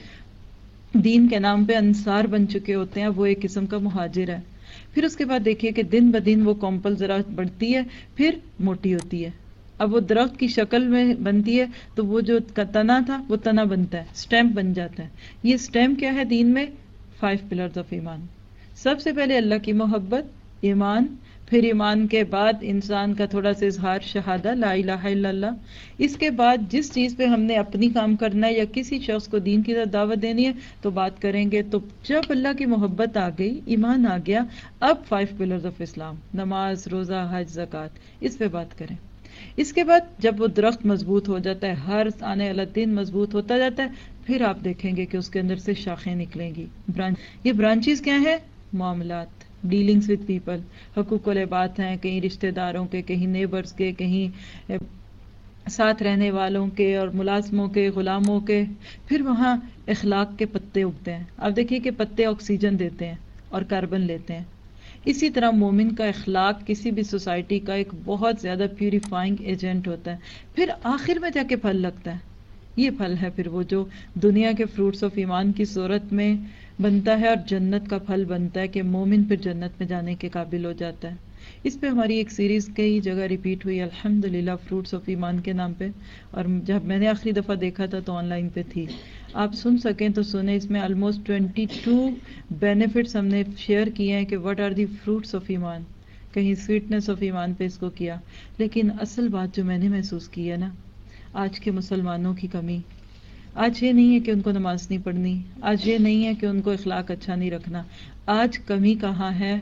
دین کے نام پہ انصار بن چکے ہوتے ہیں، وہ ایک قسم کا مہاجر ہے. پھر اس کے بعد دیکھیے کہ دن بدن وہ کمپل ذرا بڑھتی ہے، پھر موٹی ہوتی ہے. اب وہ درخت کی شکل میں بنتی ہے تو وہ جو تنا تھا وہ تنا بنتا ہے، سٹیم بن جاتا ہے. یہ سٹیم کیا ہے دین میں؟ 5 پلرز آف ایمان. سب سے پہلے اللہ کی محبت، ایمان، پھر ایمان کے بعد انسان کا تھوڑا سا اظہار شہادہ لا الہ الا اللہ. اس کے بعد جس چیز پہ ہم نے اپنی کام کرنا ہے یا کسی شخص کو دین کی طرف دعوت دینی ہے تو بات کریں گے. تو جب اللہ کی محبت آ گئی، ایمان آ گیا، اب 5 پلرز آف اسلام، نماز، روزہ، حج، زکوٰۃ، اس پہ بات کریں. اس کے بعد جب وہ درخت مضبوط ہو جاتا ہے، ہر آنے والا دن مضبوط ہوتا جاتا ہے، پھر آپ دیکھیں گے کہ اس کے اندر سے شاخیں نکلیں گی. یہ برانچز کیا ہیں؟ معاملات، ڈیلنگز ود پیپل، حقوق العباد ہیں، کہیں رشتہ داروں کے، کہیں نیبرز کے، کہیں ساتھ رہنے والوں کے اور ملازموں کے، غلاموں کے. پھر وہاں اخلاق کے پتے اگتے ہیں. آپ دیکھیے کہ پتے آکسیجن دیتے ہیں اور کاربن لیتے ہیں. اسی طرح مومن کا اخلاق کسی بھی سوسائٹی کا ایک بہت زیادہ پیوریفائنگ ایجنٹ ہوتا ہے. پھر آخر میں جا کے پھل لگتا ہے. یہ پھل ہے پھر وہ جو دنیا کے فروٹس آف ایمان کی صورت میں بنتا ہے اور جنت کا پھل بنتا ہے کہ مومن پھر جنت میں جانے کے قابل ہو جاتا ہے. اس پہ ہماری ایک سیریز کئی جگہ ریپیٹ ہوئی الحمدللہ، فروٹس آف ایمان کے نام پہ، اور جب میں نے آخری دفعہ دیکھا تھا تو آن لائن پہ تھی. آپ سن سکیں تو سنیں. اس میں آلموسٹ 22 بینیفٹس ہم نے شیئر کیے ہیں کہ what are the fruits of ایمان. کہیں سویٹنس آف ایمان پہ اس کو کیا. لیکن اصل بات جو میں نے محسوس کی ہے نا، آج کے مسلمانوں کی کمی آج یہ نہیں ہے کہ ان کو نماز نہیں پڑھنی، آج یہ نہیں ہے کہ ان کو اخلاق اچھا نہیں رکھنا. آج کمی کہاں ہے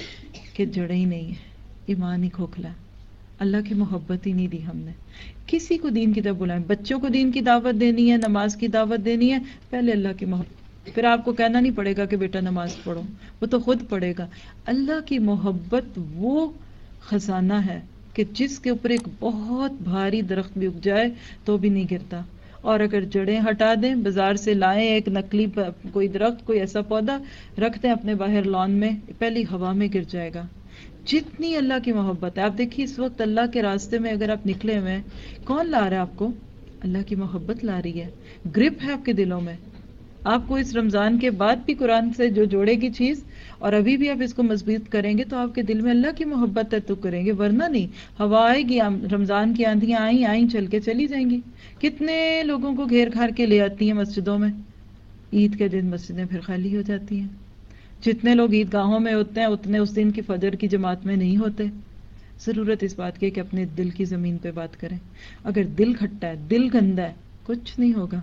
کہ جڑیں ہی نہیں ہے، ایمان ہی کھوکھلا ہے. اللہ کی محبت ہی نہیں دی ہم نے. کسی کو دین کی طرف بلائیں، بچوں کو دین کی دعوت دینی ہے، نماز کی دعوت دینی ہے، پہلے اللہ کی محبت. پھر آپ کو کہنا نہیں پڑے گا کہ بیٹا نماز پڑھو، وہ تو خود پڑھے گا. اللہ کی محبت وہ خزانہ ہے کہ جس کے اوپر ایک بہت بھاری درخت بھی اگ جائے تو بھی نہیں گرتا. اور اگر جڑیں ہٹا دیں، بازار سے لائیں ایک نقلی کوئی درخت، کوئی ایسا پودا رکھ دیں اپنے باہر لان میں، پہلی ہوا میں گر جائے گا. جتنی اللہ کی محبت ہے، آپ دیکھیے اس وقت اللہ کے راستے میں اگر آپ نکلے ہوئے ہیں، کون لا رہا ہے آپ کو؟ اللہ کی محبت لا رہی ہے. گرپ ہے آپ کے دلوں میں. آپ کو اس رمضان کے بعد بھی قرآن سے جو جوڑے گی چیز، اور ابھی بھی آپ اس کو مضبوط کریں گے تو آپ کے دل میں اللہ کی محبت ہے تو کریں گے، ورنہ نہیں. ہوا آئے گی، رمضان کی آندھیاں آئیں چل کے چلی جائیں گی. کتنے لوگوں کو گھیر گھار کے لے آتی ہیں مسجدوں میں، عید کے دن مسجدیں پھر خالی ہو جاتی ہیں. جتنے لوگ عید گاہوں میں ہوتے ہیں اتنے اس دن کی فجر کی جماعت میں نہیں ہوتے. ضرورت اس بات کی کہ اپنے دل کی زمین پہ بات کریں. اگر دل کھٹا ہے، دل گندا ہے، کچھ نہیں ہوگا.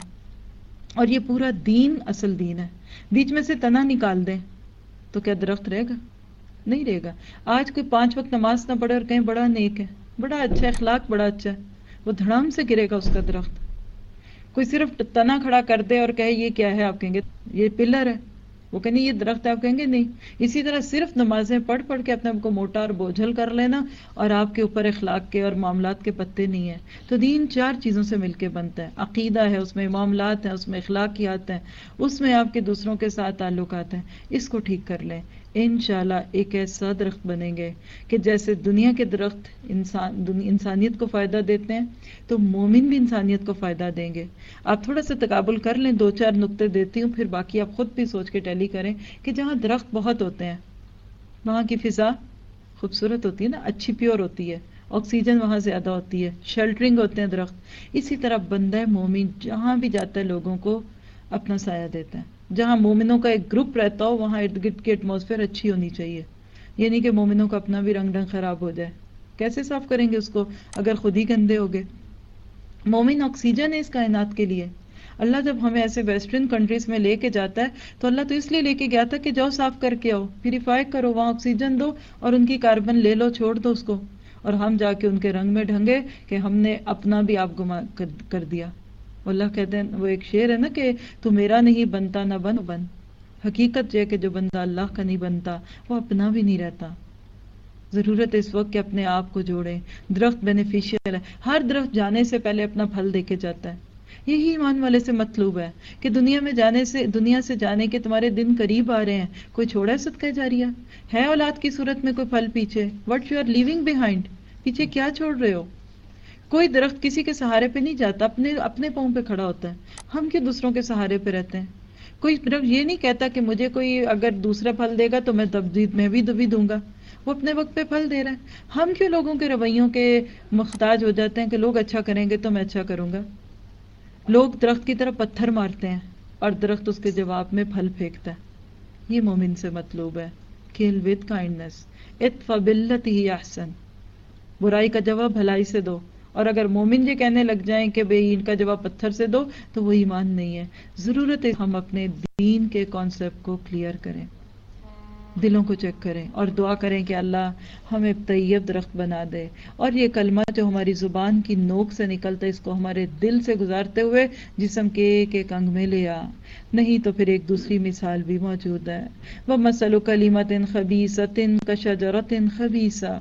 اور یہ پورا دین اصل دین ہے. بیچ میں سے تنا نکال دیں تو کیا درخت رہے گا؟ نہیں رہے گا. آج کوئی 5 وقت نماز نہ پڑھے اور کہیں بڑا نیک ہے، بڑا اچھا اخلاق، بڑا اچھا ہے، وہ دھڑام سے گرے گا اس کا درخت. کوئی صرف تنا کھڑا کر دے اور کہے یہ کیا ہے، آپ کہیں گے یہ پلر ہے. وہ کہیں یہ درخت ہے، آپ کہیں گے نہیں. اسی طرح صرف نمازیں پڑھ پڑھ کے اپنے آپ کو موٹا اور بوجھل کر لینا اور آپ کے اوپر اخلاق کے اور معاملات کے پتے نہیں ہیں. تو دین 4 چیزوں سے مل کے بنتا ہے. عقیدہ ہے، اس میں معاملات ہیں، اس میں اخلاقیات ہیں، اس میں آپ کے دوسروں کے ساتھ تعلقات ہیں. اس کو ٹھیک کر لیں، انشاءاللہ ایک ایسا درخت بنیں گے کہ جیسے دنیا کے درخت انسانیت کو فائدہ دیتے ہیں تو مومن بھی انسانیت کو فائدہ دیں گے. آپ تھوڑا سا تقابل کر لیں، 2-4 نقطے دیتی ہوں، پھر باقی آپ خود بھی سوچ کے ٹیلی کریں کہ جہاں درخت بہت ہوتے ہیں وہاں کی فضا خوبصورت ہوتی ہے نا، اچھی پیور ہوتی ہے، آکسیجن وہاں زیادہ ہوتی ہے، شیلٹرنگ ہوتے ہیں درخت. اسی طرح بندہ مومن جہاں بھی جاتا ہے لوگوں کو اپنا سایہ دیتا ہے. جہاں مومنوں کا ایک گروپ رہتا ہو وہاں ارد گرد کی ایٹماسفیئر اچھی ہونی چاہیے. یہ نہیں کہ مومنوں کا اپنا بھی رنگ خراب ہو جائے. کیسے صاف کریں گے اس کو اگر خود ہی گندے ہو گئے؟ مومن آکسیجن ہے اس کائنات کے لیے. اللہ جب ہمیں ایسے ویسٹرن کنٹریز میں لے کے جاتا ہے تو اللہ تو اس لیے لے کے گیا تھا کہ جاؤ صاف کر کے آؤ، پیوریفائی کرو، وہاں آکسیجن دو اور ان کی کاربن لے لو، چھوڑ دو اس کو. اور ہم جا کے ان کے رنگ میں ڈھنگے کہ ہم نے اپنا بھی آپ گما کر دیا. اللہ کہتے ہیں، وہ ایک شعر ہے نا کہ تو میرا نہیں بنتا نہ بن. حقیقت یہ ہے کہ جو بندہ اللہ کا نہیں بنتا وہ اپنا بھی نہیں رہتا. ضرورت ہے اس وقت کہ اپنے آپ کو جوڑیں. درخت بینیفیشیل ہے، ہر درخت جانے سے پہلے اپنا پھل دے کے جاتا ہے. یہی ایمان والے سے مطلوب ہے کہ دنیا سے جانے کے تمہارے دن قریب آ رہے ہیں. کوئی چھوڑا ہے صدقہ جاریہ؟ ہے اولاد کی صورت میں کوئی پھل پیچھے؟ What you are leaving behind? پیچھے کیا چھوڑ رہے ہو؟ کوئی درخت کسی کے سہارے پہ نہیں جاتا، اپنے پاؤں پہ کھڑا ہوتا ہے. ہم کیوں دوسروں کے سہارے پہ رہتے ہیں؟ کوئی درخت یہ نہیں کہتا کہ مجھے کوئی اگر دوسرا پھل دے گا تو میں بھی دوں گا. وہ اپنے وقت پہ پھل دے رہا ہے. ہم کیوں لوگوں کے رویوں کے محتاج ہو جاتے ہیں کہ لوگ اچھا کریں گے تو میں اچھا کروں گا؟ لوگ درخت کی طرف پتھر مارتے ہیں اور درخت اس کے جواب میں پھل پھینکتا ہے. یہ مومن سے مطلوب ہے. کل ود کائنڈنس، ادفع باللتی ہی احسن. برائی کا جواب بھلائی سے دو. اور اگر مومن یہ کہنے لگ جائیں کہ بھئی ان کا جواب پتھر سے دو تو وہ ایمان نہیں ہے. ضرورت ہے ہم اپنے دین کے کانسیپٹ کو کلیئر کریں، دلوں کو چیک کریں اور دعا کریں کہ اللہ ہمیں طیب درخت بنا دے. اور یہ کلمہ جو ہماری زبان کی نوک سے نکلتا ہے اس کو ہمارے دل سے گزارتے ہوئے جسم کے ایک انگ میں لے آ. نہیں تو پھر ایک دوسری مثال بھی موجود ہے. وَمَثَلُ كَلِمَةٍ خَبِيثَةٍ كَشَجَرَةٍ خَبِيثَةٍ.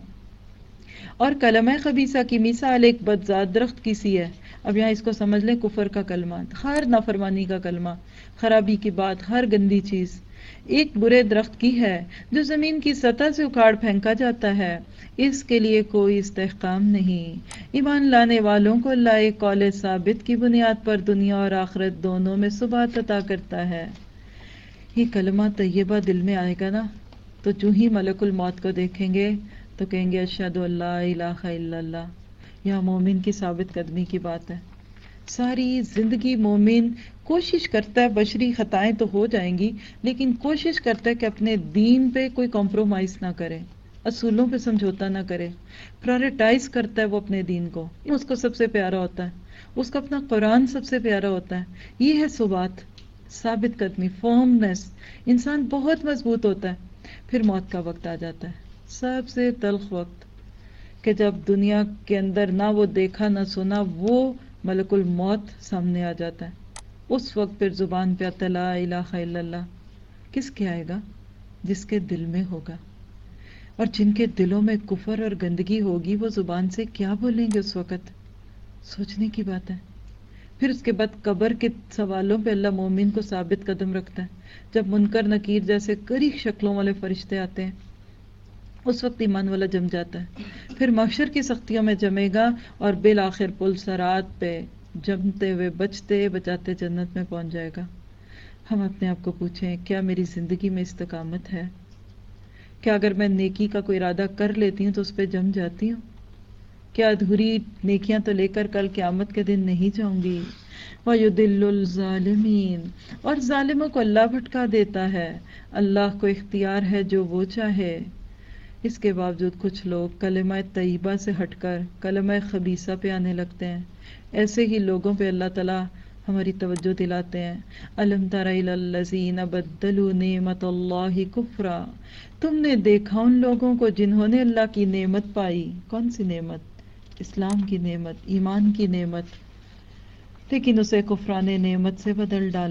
اور کلمہ خبیثہ کی مثال ایک بدذات درخت کی سی ہے. اب یہاں اس کو سمجھ لیں، کفر کا کلمہ، ہر نافرمانی کا کلمہ، خرابی کی بات، ہر گندی چیز ایک برے درخت کی ہے جو زمین کی سطح سے اکھاڑ پھینکا جاتا ہے. اس کے لیے کوئی استحکام نہیں. ایمان لانے والوں کو اللہ ایک قول ثابت کی بنیاد پر دنیا اور آخرت دونوں میں ثبات عطا کرتا ہے. یہ کلمہ طیبہ دل میں آئے گا نا تو جو ہی ملک الموت کو دیکھیں گے تو کہیں گے اشہد ان لا الہ الا اللہ. یہاں مومن کی ثابت قدمی کی بات ہے. ساری زندگی مومن کوشش کرتا ہے، بشری خطائیں تو ہو جائیں گی لیکن کوشش کرتا ہے کہ اپنے دین پہ کوئی کمپرومائز نہ کرے، اصولوں پہ سمجھوتا نہ کرے. پرائورٹائز کرتا ہے وہ اپنے دین کو، اس کو سب سے پیارا ہوتا ہے، اس کا اپنا قرآن سب سے پیارا ہوتا ہے. یہ ہے ثبات، ثابت قدمی، فرمنس. انسان بہت مضبوط ہوتا ہے. پھر موت کا وقت آ جاتا ہے، سب سے تلخ وقت، کہ جب دنیا کے اندر نہ وہ دیکھا نہ سنا، وہ ملک الموت سامنے آ جاتا ہے. اس وقت پھر زبان پہ آتا لا الہ الا اللہ. کس کے آئے گا؟ جس کے دل میں ہوگا. اور جن کے دلوں میں کفر اور گندگی ہوگی وہ زبان سے کیا بولیں گے اس وقت؟ سوچنے کی بات ہے. پھر اس کے بعد قبر کے سوالوں پہ اللہ مومن کو ثابت قدم رکھتا ہے. جب منکر نکیر جیسے کڑی شکلوں والے فرشتے آتے ہیں اس وقت ایمان والا جم جاتا ہے. پھر محشر کی سختیوں میں جمے گا اور بالآخر پل صراط پہ جمتے ہوئے بچتے بچاتے جنت میں پہنچ جائے گا. ہم اپنے آپ کو پوچھیں، کیا میری زندگی میں استقامت ہے؟ کیا اگر میں نیکی کا کوئی ارادہ کر لیتی ہوں تو اس پہ جم جاتی ہوں؟ کیا ادھوری نیکیاں تو لے کر کل قیامت کے دن نہیں جاؤں گی؟ وَيُضِلُّ الظَّالِمِينَ. اور ظالموں کو اللہ بھٹکا دیتا ہے. اللہ کو اختیار ہے جو وہ چاہے. اس کے باوجود کچھ لوگ کلمہ طیبہ سے ہٹ کر کلمہ خبیثہ پہ آنے لگتے ہیں. ایسے ہی لوگوں پہ اللہ تعالیٰ ہماری توجہ دلاتے ہیں. الم تر الی الذین بدلوا نعمت اللہ کفرا. تم نے دیکھا ان لوگوں کو جنہوں نے اللہ کی نعمت پائی. کون سی نعمت؟ اسلام کی نعمت، ایمان کی نعمت، لیکن اسے کفران نعمت سے بدل ڈالا.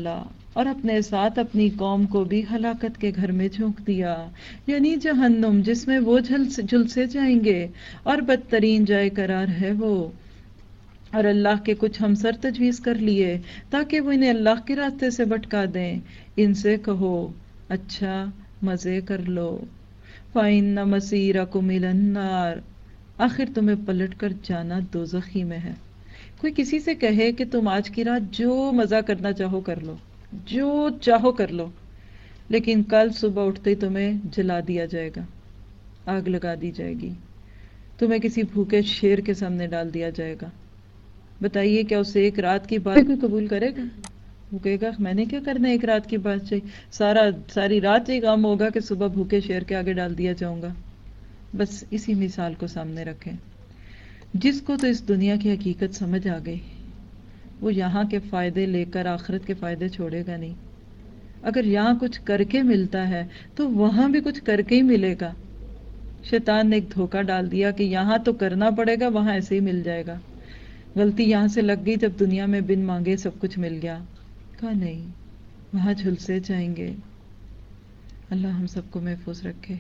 اور اپنے ساتھ اپنی قوم کو بھی ہلاکت کے گھر میں جھونک دیا، یعنی جہنم جس میں وہ جھلسے جائیں گے اور بدترین جائے قرار ہے وہ۔ اور اللہ کے کچھ ہمسر تجویز کر لیے تاکہ وہ انہیں اللہ کے راستے سے بھٹکا دیں۔ ان سے کہو اچھا مزے کر لو، فَإِنَّ مَصِيرَكُمْ إِلَى النَّارِ، آخر تمہیں پلٹ کر جانا دوزخی میں ہے۔ کوئی کسی سے کہے کہ تم آج کی رات جو مزہ کرنا چاہو کر لو، جو چاہو کر لو، لیکن کل صبح اٹھتے ہی تمہیں جلا دیا جائے گا، آگ لگا دی جائے گی، تمہیں کسی بھوکے شیر کے سامنے ڈال دیا جائے گا، بتائیے کیا اسے ایک رات کی بات کوئی قبول کرے گا؟ وہ کہے گا میں نے کیا کرنا ہے ایک رات کی بات چاہیے، ساری رات یہ کام ہوگا کہ صبح بھوکے شیر کے آگے ڈال دیا جاؤں گا۔ بس اسی مثال کو سامنے رکھیں۔ جس کو تو اس دنیا کی حقیقت سمجھ آ گئی، وہ یہاں کے فائدے لے کر آخرت کے فائدے چھوڑے گا نہیں۔ اگر یہاں کچھ کر کے ملتا ہے تو وہاں بھی کچھ کر کے ہی ملے گا۔ شیطان نے ایک دھوکہ ڈال دیا کہ یہاں تو کرنا پڑے گا، وہاں ایسے ہی مل جائے گا۔ غلطی یہاں سے لگ گئی جب دنیا میں بن مانگے سب کچھ مل گیا، کہا نہیں، وہاں جھلسے جائیں گے۔ اللہ ہم سب کو محفوظ رکھے۔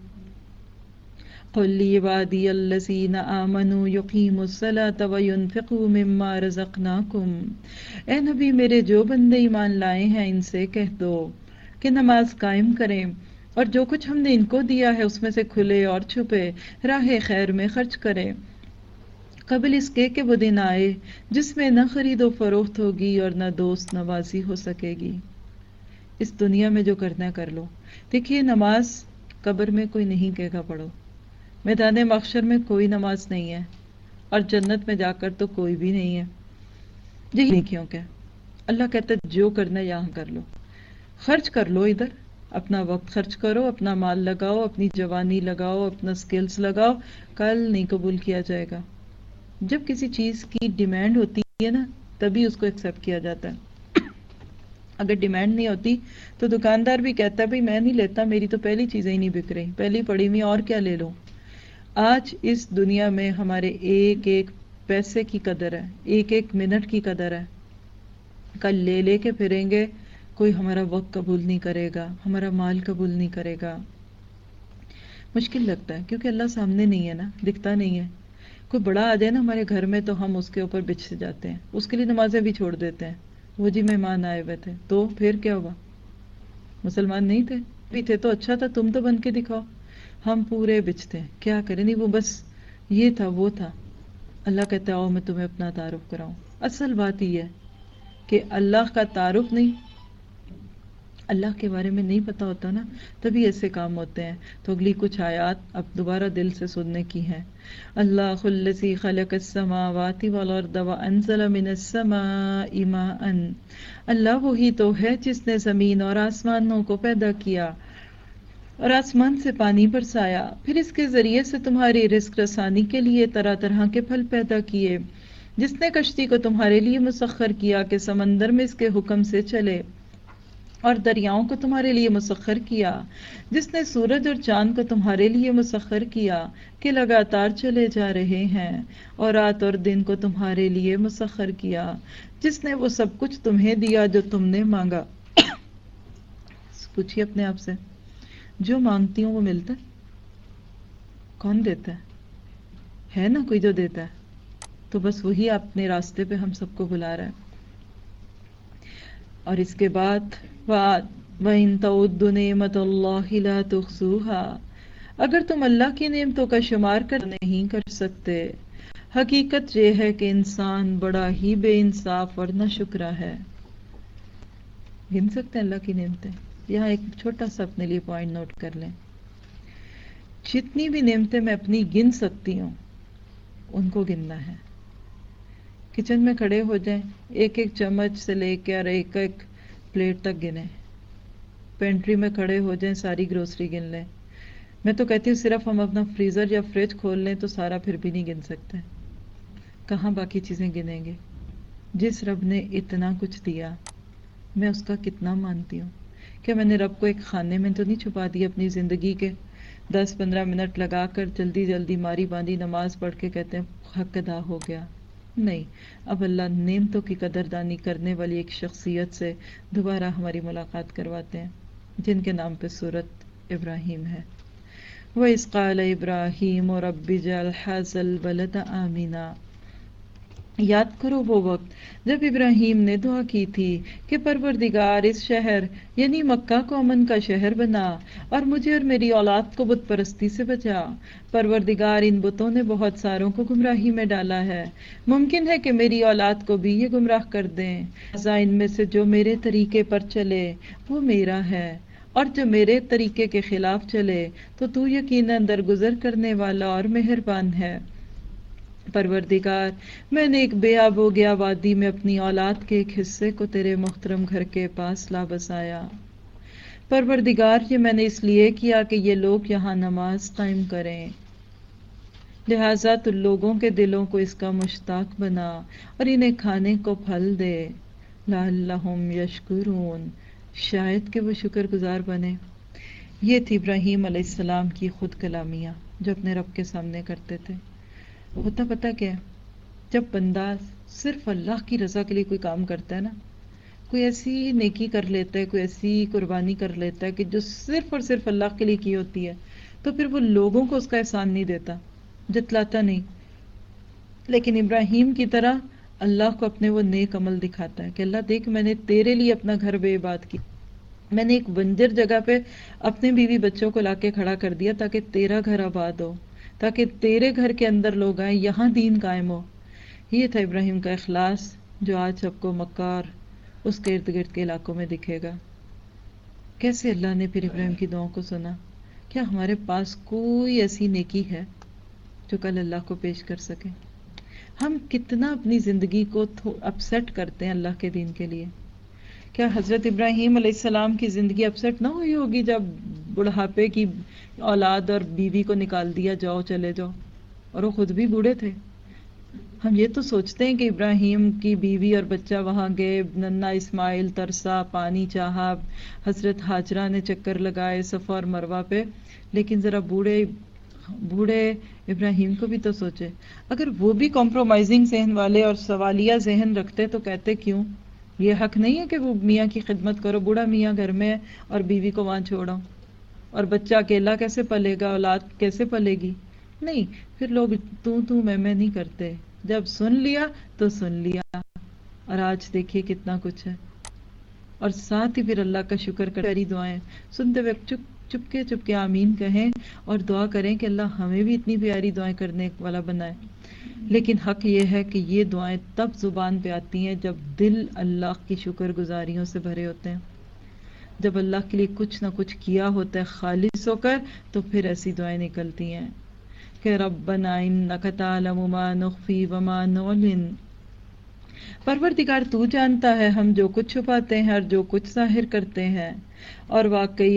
قُلْ لِعِبَادِيَ الَّذِينَ آمَنُوا يُقِيمُوا الصَّلَاةَ وَيُنْفِقُوا مِمَّا رَزَقْنَاكُمْ، اے نبی میرے جو بندے ایمان لائے ہیں ان سے کہہ دو کہ نماز قائم کریں اور جو کچھ ہم نے ان کو دیا ہے اس میں سے کھلے اور چھپے راہ خیر میں خرچ کریں، قبل اس کے کہ وہ دن آئے جس میں نہ خرید و فروخت ہوگی اور نہ دوست نوازی ہو سکے گی۔ اس دنیا میں جو کرنا ہے کر لو۔ دیکھیے نماز قبر میں کوئی نہیں کہے گا پڑھو، میدان محشر میں کوئی نماز نہیں ہے، اور جنت میں جا کر تو کوئی بھی نہیں ہے۔ یہی نہیں کیوں کہ اللہ کہتا ہے جو کرنا ہے یہاں کر لو، خرچ کر لو، ادھر اپنا وقت خرچ کرو، اپنا مال لگاؤ، اپنی جوانی لگاؤ، اپنا سکلز لگاؤ، کل نہیں قبول کیا جائے گا۔ جب کسی چیز کی ڈیمانڈ ہوتی ہے نا تبھی اس کو ایکسیپٹ کیا جاتا ہے، اگر ڈیمانڈ نہیں ہوتی تو دکاندار بھی کہتا ہے بھئی میں نہیں لیتا، میری تو پہلی چیزیں ہی نہیں بک رہی، پہلی پڑی ہوئی اور کیا لے لوں۔ آج اس دنیا میں ہمارے ایک ایک پیسے کی قدر ہے، ایک ایک منٹ کی قدر ہے، کل لے لے کے پھریں گے، کوئی ہمارا وقت قبول نہیں کرے گا، ہمارا مال قبول نہیں کرے گا۔ مشکل لگتا ہے کیونکہ اللہ سامنے نہیں ہے نا، دکھتا نہیں ہے۔ کوئی بڑا آ جائے نا ہمارے گھر میں تو ہم اس کے اوپر بچھ سے جاتے ہیں، اس کے لیے نمازیں بھی چھوڑ دیتے ہیں، وہ جی مہمان آئے ہوئے تھے تو پھر کیا ہوا، مسلمان نہیں تھے بھی تھے تو اچھا تھا، تم تو بن کے دکھاؤ۔ ہم پورے بچتے ہیں، کیا کریں، نہیں وہ بس یہ تھا وہ تھا۔ اللہ کہتا ہے آؤ میں تمہیں اپنا تعارف کراؤں۔ اصل بات یہ ہے کہ اللہ کا تعارف نہیں، اللہ کے بارے میں نہیں پتا ہوتا نا، تبھی ایسے کام ہوتے ہیں۔ تو اگلی کچھ آیات اب دوبارہ دل سے سننے کی ہیں۔ اللہ الذی خلق السماوات والارض وانزل من السماء ماء، اللہ وہی تو ہے جس نے زمین اور آسمانوں کو پیدا کیا اور آسمان سے پانی برسایا، پھر اس کے ذریعے سے تمہاری رزق رسانی کے لیے طرح طرح کے پھل پیدا کیے، جس نے کشتی کو تمہارے لیے مسخر کیا کہ سمندر میں اس کے حکم سے چلے، اور دریاؤں کو تمہارے لیے مسخر کیا، جس نے سورج اور چاند کو تمہارے لیے مسخر کیا کہ لگاتار چلے جا رہے ہیں، اور رات اور دن کو تمہارے لیے مسخر کیا، جس نے وہ سب کچھ تمہیں دیا جو تم نے مانگا۔ پوچھیے اپنے آپ سے، جو مانگتی ہوں وہ ملتا ہے؟ کون دیتا ہے نا کوئی جو دیتا ہے، تو بس وہی اپنے راستے پہ ہم سب کو بلا رہا ہے۔ اور اس کے بعد وَإِن تَعُدُّوا نِعْمَةَ اللَّهِ لَا تُحْصُوهَا، اگر تم اللہ کی نعمتوں کا شمار نہیں کر سکتے، حقیقت یہ ہے کہ انسان بڑا ہی بے انصاف اور ناشکرا ہے۔ گن سکتے ہیں اللہ کی نعمتیں؟ یہاں ایک چھوٹا سا اپنے لیے پوائنٹ نوٹ کر لیں، جتنی بھی نعمتیں میں اپنی گن سکتی ہوں ان کو گننا ہے۔ کچن میں کھڑے ہو جائیں، ایک ایک چمچ سے لے کے اور ایک ایک پلیٹ تک گنیں۔ پینٹری میں کھڑے ہو جائیں، ساری گروسری گن لیں۔ میں تو کہتی ہوں صرف ہم اپنا فریزر یا فریج کھول لیں تو سارا پھر بھی نہیں گن سکتے، کہاں باقی چیزیں گنیں گے۔ جس رب نے اتنا کچھ دیا میں اس کا کتنا مانتی ہوں۔ کیا میں نے رب کو ایک خانے میں تو نہیں چھپا دیا اپنی زندگی کے؟ 10-15 منٹ لگا کر جلدی جلدی ماری باندھی نماز پڑھ کے کہتے ہیں حق ادا ہو گیا، نہیں، اب اللہ نعمتوں کی قدردانی کرنے والی ایک شخصیت سے دوبارہ ہماری ملاقات کرواتے ہیں جن کے نام پہ سورت ابراہیم ہے۔ وَإِذْ قَالَ إِبْرَاهِيمُ رَبِّ اجْعَلْ هَٰذَا الْبَلَدَ آمِنًا۔ یاد کرو وہ وقت جب ابراہیم نے دعا کی تھی کہ پروردگار اس شہر یعنی مکہ کو امن کا شہر بنا اور مجھے اور میری اولاد کو بت پرستی سے بچا۔ پروردگار ان بتوں نے بہت ساروں کو گمراہی میں ڈالا ہے، ممکن ہے کہ میری اولاد کو بھی یہ گمراہ کر دیں، لہٰذا ان میں سے جو میرے طریقے پر چلے وہ میرا ہے، اور جو میرے طریقے کے خلاف چلے تو یقیناً درگزر کرنے والا اور مہربان ہے۔ پروردگار، میں نے ایک بے آب و گیا وادی میں اپنی اولاد کے ایک حصے کو تیرے محترم گھر کے پاس لا بسایا۔ پروردگار، یہ میں نے اس لیے کیا کہ یہ لوگ یہاں نماز قائم کریں، لہٰذا تو لوگوں کے دلوں کو اس کا مشتاق بنا اور انہیں کھانے کو پھل دے، لعلہم یشکرون، شاید کہ وہ شکر گزار بنے۔ یہ تھی ابراہیم علیہ السلام کی خود کلامیاں جو اپنے رب کے سامنے کرتے تھے۔ ہوتا پتہ کیا ہے؟ جب بندہ صرف اللہ کی رضا کے لیے کوئی کام کرتا ہے نا، کوئی ایسی نیکی کر لیتا ہے، کوئی ایسی قربانی کر لیتا ہے کہ جو صرف اور صرف اللہ کے لیے کی ہوتی ہے، تو پھر وہ لوگوں کو اس کا احسان نہیں دیتا، جتلاتا نہیں، لیکن ابراہیم کی طرح اللہ کو اپنے وہ نیک عمل دکھاتا ہے کہ اللہ دیکھ، میں نے تیرے لیے اپنا گھر بے عباد کی، میں نے ایک بنجر جگہ پہ اپنے بیوی بچوں کو لا کے کھڑا کر دیا تاکہ تیرا گھر آباد ہو، تاکہ تیرے گھر کے اندر لوگ آئیں، یہاں دین قائم ہو۔ یہ تھا ابراہیم کا اخلاص جو آج سب کو مکہ اور اس کے ارد گرد کے علاقوں میں دکھے گا۔ کیسے اللہ نے پھر ابراہیم کی دعاؤں کو سنا؟ کیا ہمارے پاس کوئی ایسی نیکی ہے جو کل اللہ کو پیش کر سکے؟ ہم کتنا اپنی زندگی کو اپسیٹ کرتے ہیں اللہ کے دین کے لیے۔ کیا حضرت ابراہیم علیہ السلام کی زندگی اپسیٹ نہ ہوئی ہوگی جب بڑھاپے کی اولاد اور بیوی کو نکال دیا، جاؤ چلے جاؤ، اور وہ خود بھی بوڑھے تھے؟ ہم یہ تو سوچتے ہیں کہ ابراہیم کی بیوی اور بچہ وہاں گئے، ننا اسماعیل ترسا، پانی چاہا، حضرت ہاجرہ نے چکر لگائے صفا اور مروہ پہ، لیکن ذرا بوڑھے ابراہیم کو بھی تو سوچے۔ اگر وہ بھی کمپرومائزنگ ذہن والے اور سوالیہ ذہن رکھتے تو کہتے کیوں؟ یہ حق نہیں ہے کہ وہ میاں کی خدمت کرو، بوڑھا میاں گھر میں ہے اور بیوی کو وہاں چھوڑاؤ، اور بچہ اکیلا کیسے پلے گا، اولاد کیسے پلے گی؟ نہیں، پھر لوگ تو میں نہیں کرتے، جب سن لیا تو سن لیا، اور آج دیکھیے کتنا کچھ ہے۔ اور ساتھ ہی پھر اللہ کا شکر کر پیاری دعائیں سنتے ہوئے چپ کے آمین کہیں اور دعا کریں کہ اللہ ہمیں بھی اتنی پیاری دعائیں کرنے والا بنائے۔ لیکن حق یہ ہے کہ یہ دعائیں تب زبان پہ آتی ہیں جب دل اللہ کی شکر گزاریوں سے بھرے ہوتے ہیں، جب اللہ کے لیے کچھ نہ کچھ کیا ہوتا ہے خالص ہو کر، تو پھر ایسی دعائیں نکلتی ہیں کہ ربنا انک تعلم ما نخفی وما نعلن، پروردگار تو جانتا ہے ہم جو کچھ چھپاتے ہیں اور جو کچھ ظاہر کرتے ہیں، اور واقعی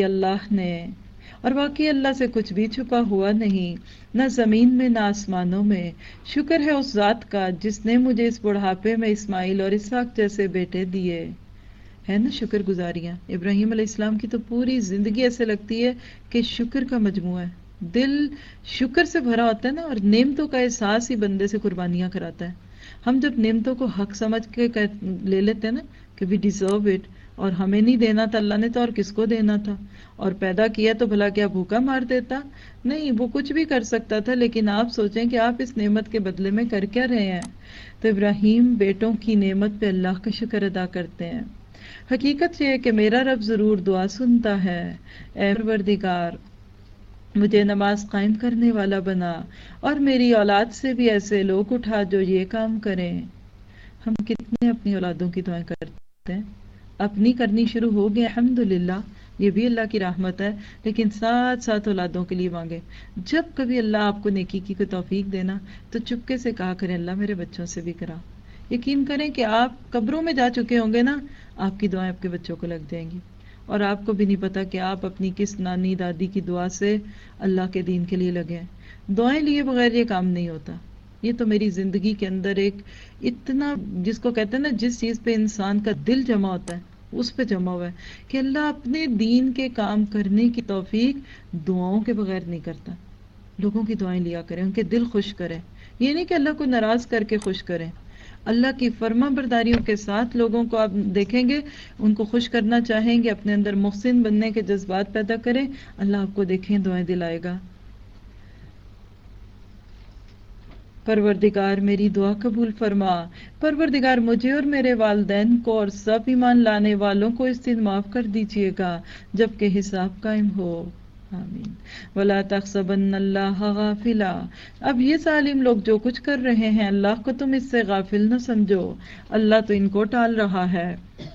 اللہ سے کچھ بھی چھپا ہوا نہیں، نہ زمین میں نہ آسمانوں میں۔ شکر ہے اس ذات کا جس نے مجھے اس بڑھاپے میں اسماعیل اور اسحاق جیسے بیٹے دیے۔ ہے نا شکر گزاریاں؟ ابراہیم علیہ السلام کی تو پوری زندگی ایسے لگتی ہے کہ شکر کا مجموعہ ہے، دل شکر سے بھرا ہوتا ہے نا، اور نعمتوں کا احساس ہی بندے سے قربانیاں کراتا ہے۔ ہم جب نعمتوں کو حق سمجھ کے لے لیتے ہیں نا کہ we deserve it، اور ہمیں نہیں دینا تھا اللہ نے تو اور کس کو دینا تھا، اور پیدا کیا تو بھلا کیا بھوکا مار دیتا؟ نہیں، وہ کچھ بھی کر سکتا تھا، لیکن آپ سوچیں کہ آپ اس نعمت کے بدلے میں کر کیا رہے ہیں؟ تو ابراہیم بیٹوں کی نعمت پہ اللہ کا شکر ادا کرتے ہیں۔ حقیقت یہ ہے کہ میرا رب ضرور دعا سنتا ہے، اے پروردگار مجھے نماز قائم کرنے والا بنا، اور میری اولاد سے بھی ایسے لوگ اٹھا جو یہ کام کریں۔ ہم کتنے اپنی اولادوں کی دعائیں کرتے ہیں؟ اپنی کرنی شروع ہو گئے، الحمدللہ، یہ بھی اللہ کی رحمت ہے، لیکن ساتھ ساتھ اولادوں کے لیے مانگے۔ جب کبھی اللہ آپ کو نیکی کی کوئی توفیق دینا تو چپکے سے کہا کریں اللہ میرے بچوں سے بھی کرا۔ یقین کریں کہ آپ قبروں میں جا چکے ہوں گے نا، آپ کی دعائیں آپ کے بچوں کو لگ جائیں گی، اور آپ کو بھی نہیں پتا کہ آپ اپنی کس نانی دادی کی دعا سے اللہ کے دین کے لیے لگے ہیں۔ دعائیں لیے بغیر یہ کام نہیں ہوتا۔ یہ تو میری زندگی کے اندر ایک اتنا، جس کو کہتے ہیں نا، جس چیز پہ انسان کا دل جمع ہوتا ہے اس پہ جمع ہوا ہے کہ اللہ اپنے دین کے کام کرنے کی توفیق دعاؤں کے بغیر نہیں کرتا۔ لوگوں کی دعائیں لیا کریں، ان کے دل خوش کریں، یہ نہیں کہ اللہ کو ناراض کر کے خوش کریں، اللہ کی فرما برداریوں کے ساتھ لوگوں کو آپ دیکھیں گے، ان کو خوش کرنا چاہیں گے، اپنے اندر محسن بننے کے جذبات پیدا کریں، اللہ آپ کو دیکھیں دعائیں دلائے گا۔ پروردگار میری دعا قبول فرما، پروردگار مجھے اور میرے والدین کو اور سب ایمان لانے والوں کو اس دن معاف کر دیجیے گا جبکہ حساب قائم ہو، آمین۔ وَلَا تَحْسَبَنَّ اللَّهَ غَافِلًا، اب یہ ظالم لوگ جو کچھ کر رہے ہیں اللہ کو تم اس سے غافل نہ سمجھو، اللہ تو ان کو ٹال رہا ہے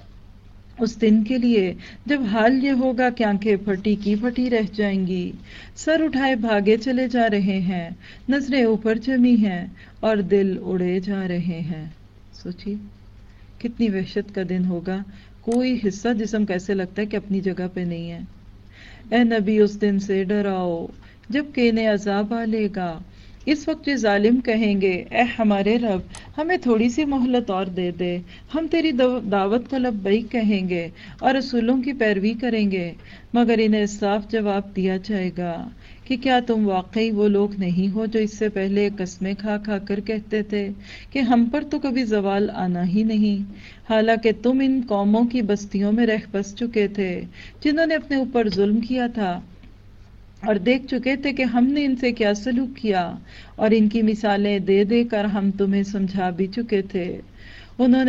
اس دن کے لیے جب حال یہ ہوگا کہ آنکھیں پھٹی کی پھٹی رہ جائیں گی، سر اٹھائے بھاگے چلے جا رہے ہیں، نظریں اوپر جمی ہیں اور دل اڑے جا رہے ہیں۔ سوچیے کتنی وحشت کا دن ہوگا، کوئی حصہ جسم کا ایسے لگتا ہے کہ اپنی جگہ پہ نہیں ہے۔ اے نبی اس دن سے ڈراؤ جب کہ انہیں عذاب آ لے گا۔ اس وقت یہ ظالم کہیں گے اے ہمارے رب ہمیں تھوڑی سی مہلت اور دے دے، ہم تیری دعوت کو لبیک کہیں گے اور رسولوں کی پیروی کریں گے، مگر انہیں صاف جواب دیا جائے گا کہ کیا تم واقعی وہ لوگ نہیں ہو جو اس سے پہلے قسمیں کھا کھا کر کہتے تھے کہ ہم پر تو کبھی زوال آنا ہی نہیں، حالانکہ تم ان قوموں کی بستیوں میں رہ بس چکے تھے جنہوں نے اپنے اوپر ظلم کیا تھا اور دیکھ چکے تھے کہ ہم نے ان سے کیا سلوک کیا، اور ان کی مثالیں دے دے کر ہم تمہیں سمجھا بھی چکے تھے۔ انہوں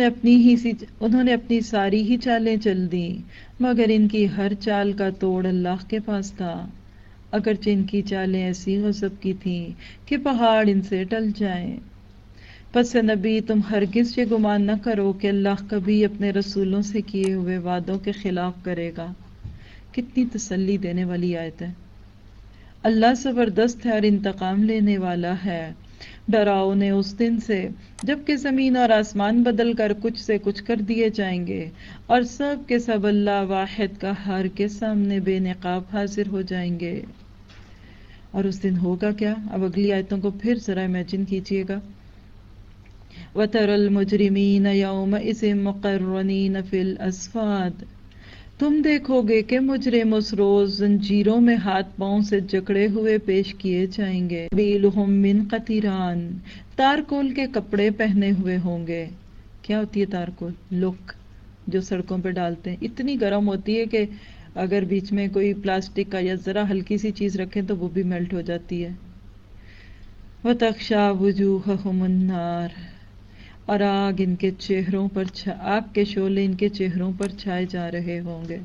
نے اپنی ساری ہی چالیں چل دی، مگر ان کی ہر چال کا توڑ اللہ کے پاس تھا، اگرچہ ان کی چالیں ایسی غضب کی تھیں کہ پہاڑ ان سے ٹل جائیں۔ پس نبی تم ہرگز یہ گمان نہ کرو کہ اللہ کبھی اپنے رسولوں سے کیے ہوئے وعدوں کے خلاف کرے گا۔ کتنی تسلی دینے والی آیت ہے۔ اللہ زبردست ہے اور انتقام لینے والا ہے۔ ڈراؤ انہیں اس دن سے جب کہ زمین اور آسمان بدل کر کچھ سے کچھ کر دیے جائیں گے اور سب کے سب اللہ واحد قہار کے سامنے بے نقاب حاضر ہو جائیں گے۔ اور اس دن ہوگا کیا؟ اب اگلی آیتوں کو پھر ذرا امیجن کیجئے گا۔ وَتَرَى الْمُجْرِمِينَ يَوْمَئِذٍ مُقَرَّنِينَ فِي الْأَصْفَادِ، تم دیکھو گے کہ مجرم اس روز زنجیروں میں ہاتھ پاؤں سے جکڑے ہوئے پیش کیے جائیں گے۔ بیلہم من قطران، تارکول کے کپڑے پہنے ہوئے ہوں گے۔ کیا ہوتی ہے تارکول؟ لک جو سڑکوں پہ ڈالتے ہیں، اتنی گرم ہوتی ہے کہ اگر بیچ میں کوئی پلاسٹک کا یا ذرا ہلکی سی چیز رکھیں تو وہ بھی میلٹ ہو جاتی ہے۔ وَتَغْشَى وُجُوهَهُمُ النَّارُ، اور آگ ان کے چہروں پر آگ کے شعلے ان کے چہروں پر چھائے جا رہے ہوں گے۔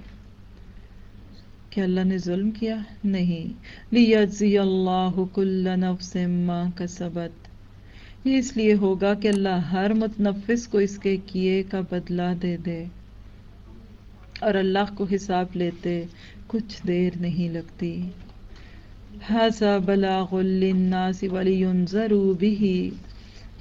کیا اللہ نے ظلم کیا؟ نہیں۔ لِيَجْزِيَ اللَّهُ كُلَّ نَفْسٍ مَا كَسَبَتْ، یہ اس لیے ہوگا کہ اللہ ہر متنفس کو اس کے کیے کا بدلہ دے دے، اور اللہ کو حساب لیتے کچھ دیر نہیں لگتی۔ هَذَا بَلَاغٌ لِلنَّاسِ وَلِيُنذَرُوا بِهِ،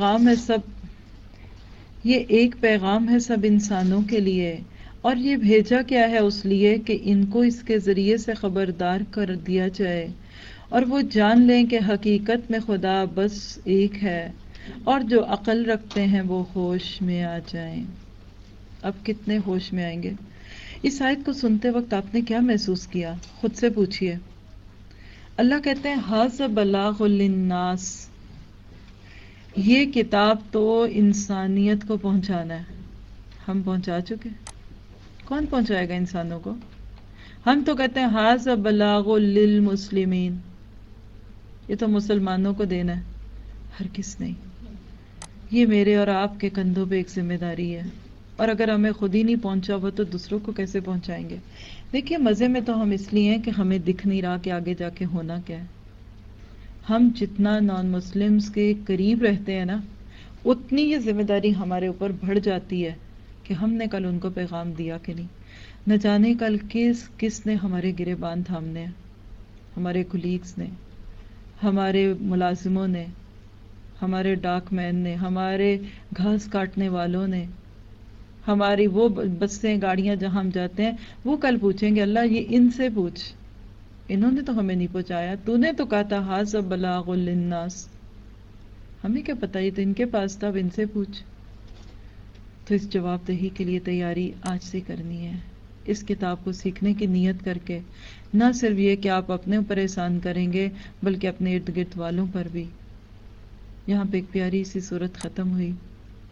یہ ایک پیغام ہے سب انسانوں کے لیے، اور یہ بھیجا کیا ہے اس لیے کہ ان کو اس کے ذریعے سے خبردار کر دیا جائے اور وہ جان لیں کہ حقیقت میں خدا بس ایک ہے، اور جو عقل رکھتے ہیں وہ ہوش میں آ جائیں۔ اب کتنے ہوش میں آئیں گے؟ اس آیت کو سنتے وقت آپ نے کیا محسوس کیا؟ خود سے پوچھئے۔ اللہ کہتے ہیں ھذا بلاغ للناس، یہ کتاب تو انسانیت کو پہنچانا ہے۔ ہم پہنچا چکے، کون پہنچائے گا انسانوں کو؟ ہم تو کہتے ہیں ھذا بلاغ للمسلمین، یہ تو مسلمانوں کو دینا ہے، ہرگز نہیں۔ یہ میرے اور آپ کے کندھوں پہ ایک ذمہ داری ہے، اور اگر ہمیں خود ہی نہیں پہنچا ہوا تو دوسروں کو کیسے پہنچائیں گے؟ دیکھیے مزے میں تو ہم اس لیے ہیں کہ ہمیں دکھ نہیں رہا کہ آگے جا کے ہونا کیا ہے۔ ہم جتنا نان مسلمز کے قریب رہتے ہیں نا، اتنی یہ ذمہ داری ہمارے اوپر بڑھ جاتی ہے کہ ہم نے کل ان کو پیغام دیا کہ نہیں، نہ جانے کل کس نے ہمارے گریبان تھامنے ہیں، ہمارے کولیگز نے، ہمارے ملازموں نے، ہمارے ڈاک مین نے، ہمارے گھاس کاٹنے والوں نے، ہماری وہ بسیں گاڑیاں جہاں ہم جاتے ہیں، وہ کل پوچھیں گے اللہ یہ ان سے پوچھ، انہوں نے تو ہمیں نہیں پہنچایا، تو نے تو کہا تھا ھذا بلاغ للناس، ہمیں کیا پتہ یہ تو ان کے پاس تھا، اب ان سے پوچھ۔ تو اس جواب دہی کے لیے تیاری آج سے کرنی ہے، اس کتاب کو سیکھنے کی نیت کر کے، نہ صرف یہ کہ آپ اپنے اوپر احسان کریں گے بلکہ اپنے ارد گرد والوں پر بھی۔ یہاں پہ ایک پیاری سی صورت ختم ہوئی،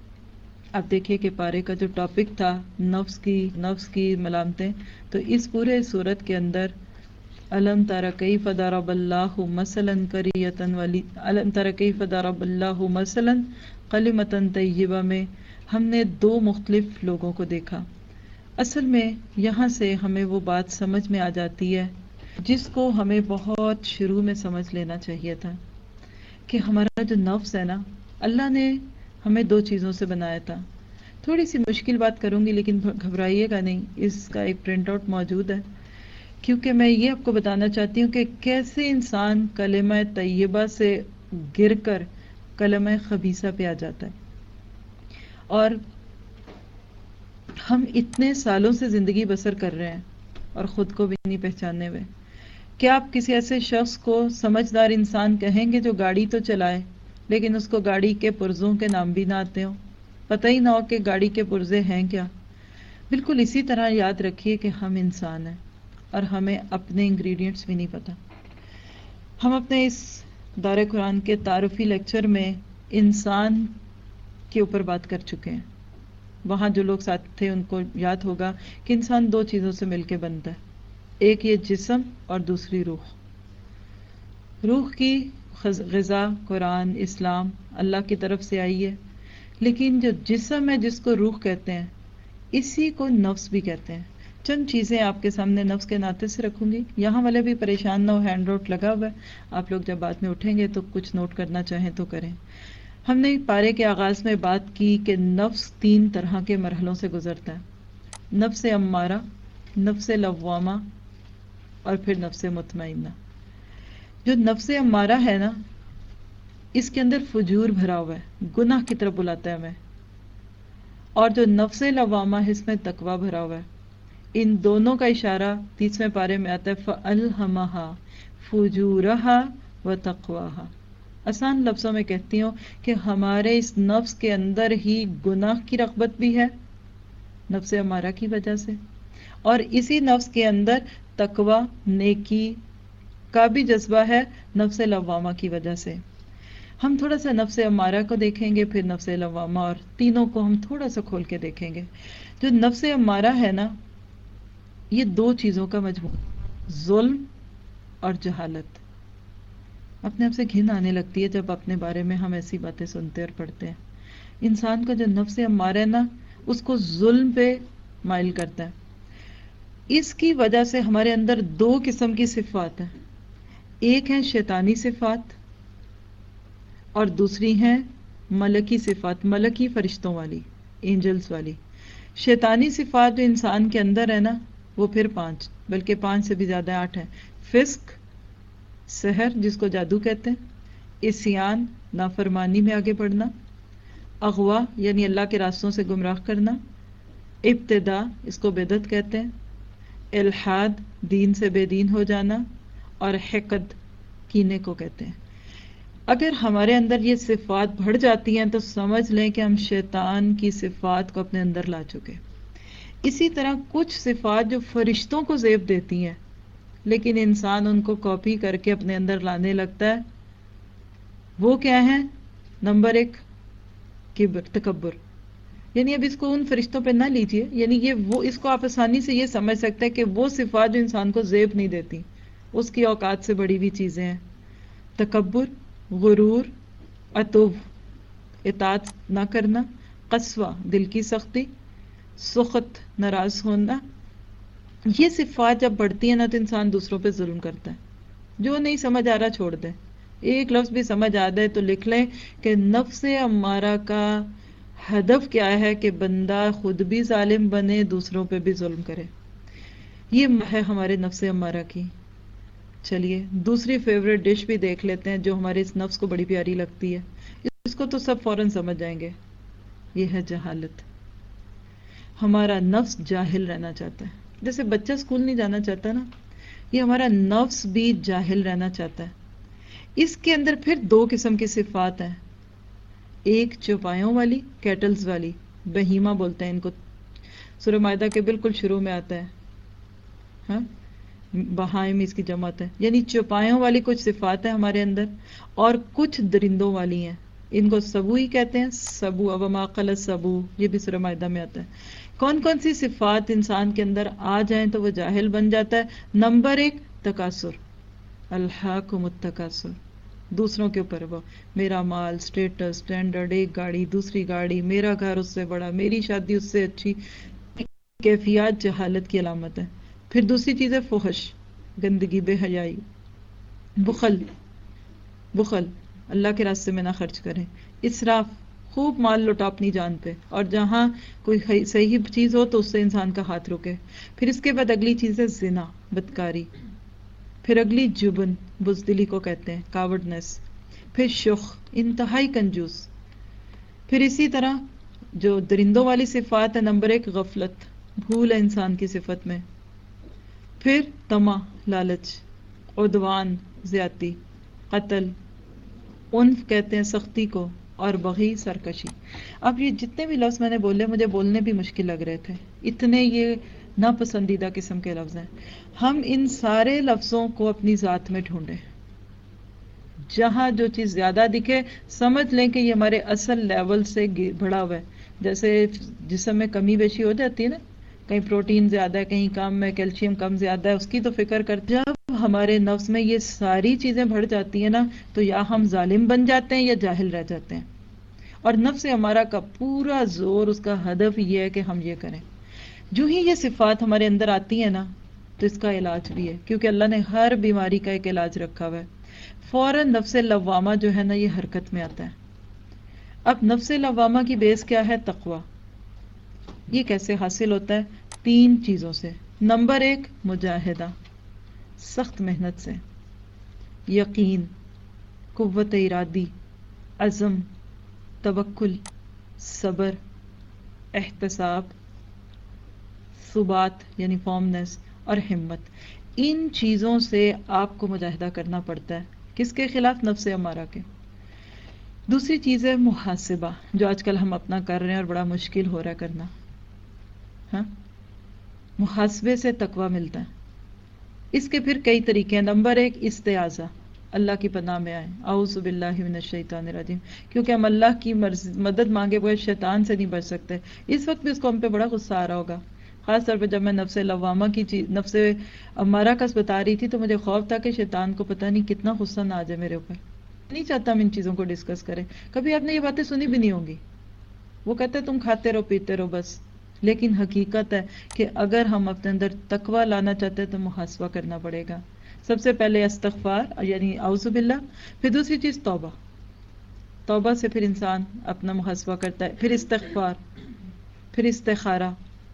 اب دیکھیے کہ پارے کا جو ٹاپک تھا نفس کی ملامتیں، تو اس پورے صورت کے اندر الم تر کیف ضرب اللہ مثلا قریۃ والی الم تر کیف ضرب اللہ مثلا کلمۃ طیبہ میں ہم نے دو مختلف لوگوں کو دیکھا. اصل میں یہاں سے ہمیں وہ بات سمجھ میں آ جاتی ہے جس کو ہمیں بہت شروع میں سمجھ لینا چاہیے تھا کہ ہمارا جو نفس ہے نا، اللہ نے ہمیں دو چیزوں سے بنایا تھا. تھوڑی سی مشکل بات کروں گی لیکن گھبرائیے گا نہیں، اس کا ایک پرنٹ آؤٹ موجود ہے، کیونکہ میں یہ آپ کو بتانا چاہتی ہوں کہ کیسے انسان کلمہ طیبہ سے گر کر کلمہ خبیثہ پہ آ جاتا ہے. اور ہم اتنے سالوں سے زندگی بسر کر رہے ہیں اور خود کو بھی نہیں پہچاننے ہوئے. کیا آپ کسی ایسے شخص کو سمجھدار انسان کہیں گے جو گاڑی تو چلائے لیکن اس کو گاڑی کے پرزوں کے نام بھی نہ آتے ہوں، پتہ ہی نہ ہو کہ گاڑی کے پرزے ہیں کیا؟ بالکل اسی طرح یاد رکھیے کہ ہم انسان ہیں اور ہمیں اپنے انگریڈینٹس بھی نہیں پتہ. ہم اپنے اس دار قرآن کے تعارفی لیکچر میں انسان کے اوپر بات کر چکے ہیں. وہاں جو لوگ ساتھ تھے ان کو یاد ہوگا کہ انسان دو چیزوں سے مل کے بنتا ہے، ایک یہ جسم اور دوسری روح. روح کی غذا قرآن اسلام اللہ کی طرف سے آئی ہے، لیکن جو جسم ہے جس کو روح کہتے ہیں اسی کو نفس بھی کہتے ہیں. چند چیزیں آپ کے سامنے نفس کے ناطے سے رکھوں گی. یہاں والے بھی پریشان نہ ہو، ہینڈ آؤٹ لگا ہوا ہے، آپ لوگ جب بعد میں اٹھیں گے تو کچھ نوٹ کرنا چاہیں تو کریں. ہم نے پارے کے آغاز میں بات کی کہ نفس تین طرح کے مرحلوں سے گزرتا ہے: نفس امارہ، نفس لوامہ اور پھر نفس مطمئنہ. جو نفس امارہ ہے نا، اس کے اندر فجور بھرا ہوا ہے، گناہ کی طرف بلاتا ہے ہمیں. اور جو نفس لوامہ ہے اس میں تقویٰ بھرا ہوا ہے. ان دونوں کا اشارہ 30ویں پارے میں آتا ہے فَأَلْهَمَهَا فُجُورَهَا وَتَقْوَاهَا. آسان لفظوں میں کہتی ہوں کہ ہمارے اس نفس کے اندر ہی گناہ کی رغبت بھی ہے نفس امارہ کی وجہ سے، اور اسی نفس کے اندر تقویٰ نیکی کا بھی جذبہ ہے نفس لوامہ کی وجہ سے. ہم تھوڑا سا نفس امارہ کو دیکھیں گے، پھر نفس لوامہ، اور تینوں کو ہم تھوڑا سا کھول کے دیکھیں گے. جو نفس امارہ ہے نا، یہ دو چیزوں کا مجموعہ، ظلم اور جہالت. اپنے آپ سے گھن آنے لگتی ہے جب اپنے بارے میں ہم ایسی باتیں سنتے اور پڑھتے ہیں. انسان کا جو نفس امارہ ہے نا، اس کو ظلم پہ مائل کرتا ہے. اس کی وجہ سے ہمارے اندر دو قسم کی صفات ہیں، ایک ہیں شیطانی صفات اور دوسری ہیں ملکی صفات، ملکی فرشتوں والی، اینجلز والی. شیطانی صفات جو انسان کے اندر ہے نا، وہ پھر 5 بلکہ 5 سے بھی زیادہ 8 ہیں. فسق، سحر جس کو جادو کہتے ہیں، عصیان نافرمانی میں آگے بڑھنا، اغوا یعنی اللہ کے راستوں سے گمراہ کرنا، ابتداء اس کو بدعت کہتے ہیں، الحاد دین سے بے دین ہو جانا، اور حقد کینے کو کہتے ہیں. اگر ہمارے اندر یہ صفات بڑھ جاتی ہیں تو سمجھ لیں کہ ہم شیطان کی صفات کو اپنے اندر لا چکے. اسی طرح کچھ صفات جو فرشتوں کو زیب دیتی ہیں لیکن انسان ان کو کاپی کر کے اپنے اندر لانے لگتا ہے، وہ کیا ہیں؟ نمبر 1 کبر، تکبر. یعنی اب اس کو ان فرشتوں پہ نہ لیجئے، یعنی اس کو آپ آسانی سے یہ سمجھ سکتے ہیں کہ وہ صفات جو انسان کو زیب نہیں دیتی، اس کی اوقات سے بڑی ہوئی چیزیں ہیں. تکبر، غرور، عتو، اطاعت نہ کرنا، قسوہ دل کی سختی، سخط ناراض ہونا. یہ صفات جب بڑھتی ہیں نا تو انسان دوسروں پہ ظلم کرتا ہے. جو نہیں سمجھ آ رہا چھوڑ دیں، ایک لفظ بھی سمجھ آ جائے تو لکھ لیں کہ نفس امارہ کا ہدف کیا ہے کہ بندہ خود بھی ظالم بنے، دوسروں پہ بھی ظلم کرے. یہ ہے ہمارے نفس امارہ کی. چلیے دوسری فیوریٹ ڈش بھی دیکھ لیتے ہیں جو ہمارے اس نفس کو بڑی پیاری لگتی ہے. اس کو تو سب فوراً سمجھ جائیں گے، یہ ہے جہالت. ہمارا نفس جاہل رہنا چاہتا ہے. جیسے بچہ اسکول نہیں جانا چاہتا نا، یہ ہمارا نفس بھی جاہل رہنا چاہتا ہے. اس کے اندر پھر 2 قسم کی صفات ہیں، ایک چوپایوں والی، کیٹلز والی، بہیمہ بولتے ہیں ان کو، سورہ مائدہ کے بالکل شروع میں آتا ہے. ہاں، بہائم اس کی جمع ہے، یعنی چوپایوں والی کچھ صفات ہیں ہمارے اندر، اور کچھ درندوں والی ہیں. ان کو سبو ہی کہتے ہیں، سبو وما قل سبو، یہ بھی سورہ مائدہ میں آتا ہے۔ کون کون سی صفات انسان کے اندر آ جائیں تو وہ جاہل بن جاتا ہے؟ نمبر 1 تکاثر، الہاکم التکاثر، دوسروں کے اوپر وہ میرا مال، سٹیٹس، سٹینڈرڈ، ایک گاڑی دوسری گاڑی، میرا گھر اس سے بڑا، میری شادی اس سے اچھی، کیفیات جہالت کی علامت ہے۔ پھر دوسری چیز ہے فحش، گندگی، بے حیائی، بخل، بخل اللہ کے راستے میں نہ خرچ کریں، اسراف، خوب مال لوٹا اپنی جان پہ، اور جہاں کوئی صحیح چیز ہو تو اس سے انسان کا ہاتھ رکے۔ پھر اس کے بعد اگلی چیز ہے زنا، بدکاری۔ پھر اگلی جبن، بزدلی کو کہتے ہیں، کاورڈنس۔ پھر شخ، انتہائی کنجوس۔ پھر اسی طرح جو درندوں والی صفات ہے، نمبر 1 غفلت، بھول ہے انسان کی صفت میں۔ پھر طمع، لالچ، عدوان، زیادتی، قتل، عنف کہتے ہیں سختی کو، اور بغی، سرکشی۔ اب یہ جتنے بھی لفظ میں نے بولے مجھے بولنے بھی مشکل لگ رہے تھے، اتنے یہ ناپسندیدہ قسم کے لفظ ہیں۔ ہم ان سارے لفظوں کو اپنی ذات میں ڈھونڈیں، جہاں جو چیز زیادہ دکھے سمجھ لیں کہ یہ ہمارے اصل لیول سے بڑھا ہوا ہے۔ جیسے جسم میں کمی بیشی ہو جاتی ہے نا، کہیں پروٹین زیادہ ہے، کہیں کم ہے، کیلشیم کم زیادہ ہے، اس کی تو فکر کرتے ہیں۔ جب ہمارے نفس میں یہ ساری چیزیں بڑھ جاتی ہیں نا، تو یا ہم ظالم بن جاتے ہیں یا جاہل رہ جاتے ہیں۔ اور نفس ہمارا کا پورا زور، اس کا ہدف یہ ہے کہ ہم یہ کریں۔ جو ہی یہ صفات ہمارے اندر آتی ہیں نا، تو اس کا علاج بھی ہے، کیونکہ اللہ نے ہر بیماری کا ایک علاج رکھا ہوا ہے۔ فوراً نفس لوامہ جو ہے نا، یہ حرکت میں آتا ہے۔ اب نفس لوامہ کی بیس کیا ہے؟ تقوی۔ یہ کیسے حاصل ہوتا ہے؟ 3 چیزوں سے۔ نمبر 1 مجاہدہ، سخت محنت سے، یقین، قوت ارادی، عزم، توکل، صبر، احتساب، ثبات یعنی فارمنس، اور ہمت۔ ان چیزوں سے آپ کو مجاہدہ کرنا پڑتا ہے۔ کس کے خلاف؟ نفس امارہ کے۔ دوسری چیز ہے محاسبہ، جو آج کل ہم اپنا کر رہے ہیں اور بڑا مشکل ہو رہا ہے کرنا۔ ہاں، محاسبے سے تقوی ملتا ہے۔ اس کے پھر کئی طریقے ہیں۔ نمبر 1 استعاذہ، اللہ کی پناہ میں آئیں، اعوذ باللہ من الشیطان الرجیم، کیونکہ ہم اللہ کی مدد مانگے بغیر شیطان سے نہیں بچ سکتے۔ اس وقت بھی اس کو ہم پہ بڑا غصہ آ رہا ہوگا، خاص طور پہ جب میں نفس لوامہ کی نفس امارہ کا بتا رہی تھی، تو مجھے خوف تھا کہ شیطان کو پتہ نہیں کتنا غصہ نہ آ جائے میرے اوپر۔ نہیں چاہتا ہم ان چیزوں کو ڈسکس کریں، کبھی آپ نے یہ باتیں سنی بھی نہیں ہوں گی۔ وہ کہتے ہیں تم کھاتے رہو پیتے رہو بس، لیکن حقیقت ہے کہ اگر ہم اپنے اندر تقوی لانا چاہتے ہیں تو محاسبہ کرنا پڑے گا۔ سب سے پہلے استغفار یعنی اعوذ باللہ، پھر دوسری چیز توبہ، توبہ سے پھر انسان اپنا محاسبہ کرتا ہے، پھر استغفار، پھر استخارہ،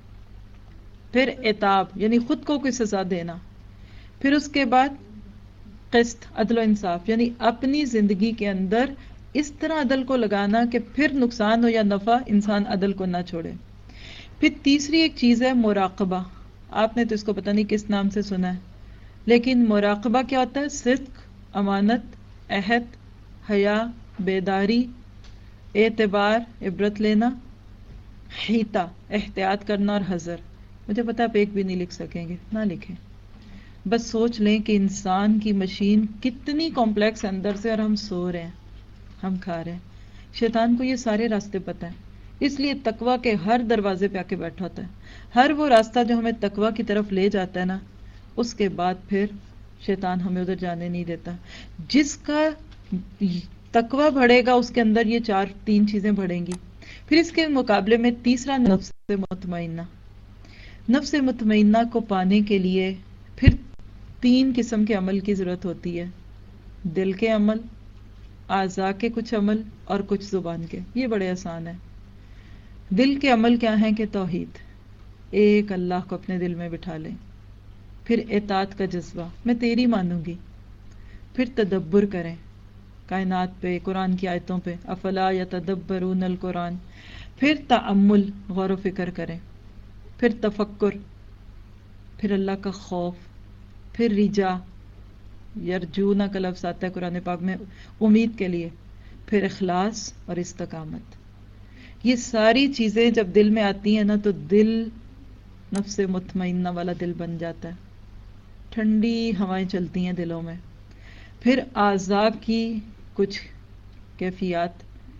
پھر عتاب یعنی خود کو کوئی سزا دینا، پھر اس کے بعد قسط، عدل و انصاف، یعنی اپنی زندگی کے اندر اس طرح عدل کو لگانا کہ پھر نقصان ہو یا نفع انسان عدل کو نہ چھوڑے۔ پھر تیسری ایک چیز ہے مراقبہ، آپ نے تو اس کو پتہ نہیں کس نام سے سنا ہے، لیکن مراقبہ کیا ہوتا ہے؟ صدق، امانت، عہد، حیا، بیداری، اعتبار، عبرت لینا، حیطہ احتیاط کرنا، اور حذر۔ مجھے پتا آپ ایک بھی نہیں لکھ سکیں گے، نہ لکھیں، بس سوچ لیں کہ انسان کی مشین کتنی کمپلیکس اندر سے، اور ہم سو رہے ہیں، ہم کھا رہے ہیں۔ شیطان کو یہ سارے راستے پتہ ہیں، اس لیے تقوی کے ہر دروازے پہ آ کے بیٹھا ہوتا ہے۔ ہر وہ راستہ جو ہمیں تقوی کی طرف لے جاتا ہے نا، اس کے بعد پھر شیطان ہمیں ادھر جانے نہیں دیتا۔ جس کا تقوی بڑھے گا اس کے اندر یہ 3 چیزیں بڑھیں گی۔ پھر اس کے مقابلے میں تیسرا نفس مطمئنہ، نفس مطمئنہ کو پانے کے لیے پھر 3 قسم کے عمل کی ضرورت ہوتی ہے، دل کے عمل، اعضاء کے کچھ عمل، اور کچھ زبان کے۔ یہ بڑے آسان ہیں۔ دل کے عمل کیا ہیں کہ توحید، ایک اللہ کو اپنے دل میں بٹھا لیں، پھر اطاعت کا جذبہ، میں تیری مانوں گی، پھر تدبر کریں کائنات پہ، قرآن کی آیتوں پہ، افلا یتدبرون القرآن، پھر تأمل، غور و فکر کریں، پھر تفکر، پھر اللہ کا خوف، پھر رجا، یرجونا کا لفظ آتا ہے قرآن پاک میں امید کے لیے، پھر اخلاص اور استقامت۔ یہ ساری چیزیں جب دل میں آتی ہیں نا، تو دل نفس مطمئنہ والا دل بن جاتا ہے، ٹھنڈی ہوائیں چلتی ہیں دلوں میں۔ پھر اعضاء کی کچھ کیفیات،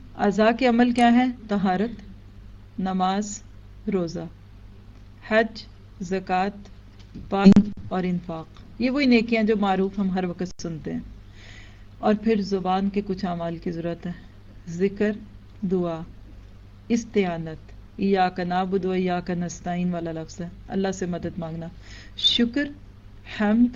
اعضاء کے عمل کیا ہیں؟ طہارت، نماز، روزہ، حج، زکوٰۃ، پانی اور انفاق. یہ وہی نیکیاں جو معروف ہم ہر وقت سنتے ہیں. اور پھر زبان کے کچھ اعمال کی ضرورت ہے. ذکر، دعا، استعانت، ایاک نعبد و ایاک نستعین والا لفظ ہے، اللہ سے مدد مانگنا. شکر، حمد،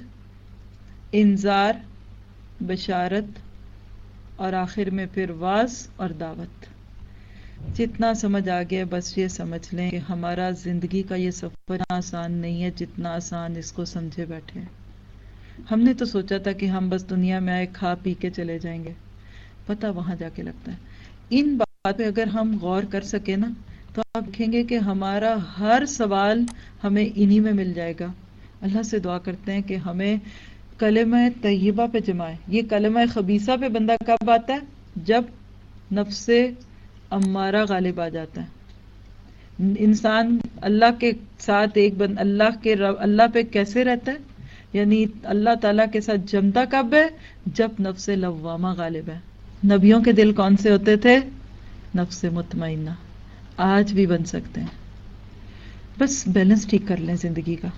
انذار، بشارت، اور آخر میں پھر واعظ اور دعوت. جتنا سمجھ آ گیا بس یہ سمجھ لیں کہ ہمارا زندگی کا یہ سفر اتنا آسان نہیں ہے جتنا آسان اس کو سمجھے بیٹھے ہیں. ہم نے تو سوچا تھا کہ ہم بس دنیا میں آئے کھا پی کے چلے جائیں گے، پتہ وہاں جا کے لگتا ہے. ان بات پہ اگر ہم غور کر سکیں نا تو آپ دیکھیں گے کہ ہمارا ہر سوال ہمیں انہی میں مل جائے گا. اللہ سے دعا کرتے ہیں کہ ہمیں کلمہ طیبہ پہ جمائے. یہ کلمہ خبیثہ پہ بندہ کب آتا ہے؟ جب نفس امارہ غالب آ جاتا ہے. انسان اللہ کے ساتھ اللہ پہ کیسے رہتا ہے؟ یعنی اللہ تعالیٰ کے ساتھ جمتا کب ہے؟ جب نفس لوامہ غالب ہے. نبیوں کے دل کون سے ہوتے تھے؟ نفس مطمئنہ. آج بھی بن سکتے ہیں، بس بیلنس ٹھیک کر لیں زندگی کا.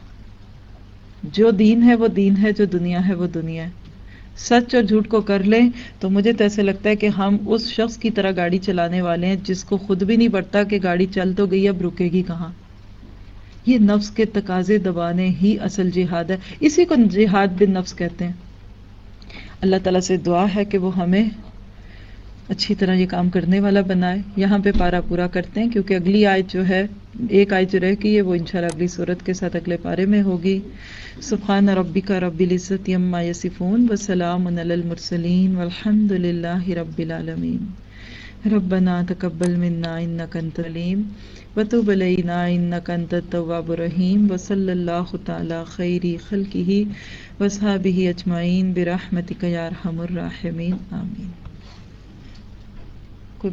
جو دین ہے وہ دین ہے، جو دنیا ہے وہ دنیا ہے. سچ اور جھوٹ کو کر لیں تو مجھے تو ایسے لگتا ہے کہ ہم اس شخص کی طرح گاڑی چلانے والے ہیں جس کو خود بھی نہیں پڑتا کہ گاڑی چل تو گئی اب رکے گی کہاں. یہ نفس کے تقاضے دبانے ہی اصل جہاد ہے. اسی کو جہاد بن نفس کہتے ہیں. اللہ تعالیٰ سے دعا ہے کہ وہ ہمیں اچھی طرح یہ کام کرنے والا بنائے. یہاں پہ پارا پورا کرتے ہیں کیونکہ اگلی آیت جو ہے، ایک آیت جو رہ گئی ہے وہ انشاءاللہ اگلی صورت کے ساتھ اگلے پارے میں ہوگی. سبحان ربک رب العزت عما یصفون وسلام علی المرسلین والحمد للہ رب العالمین. ربنا تقبل منا انک انت العلیم وتب علینا انک انت التواب الرحیم وصلی اللہ تعالی خیر خلقہ واصحابہ اجمعین برحمتک یا ارحم الراحمین. آمین.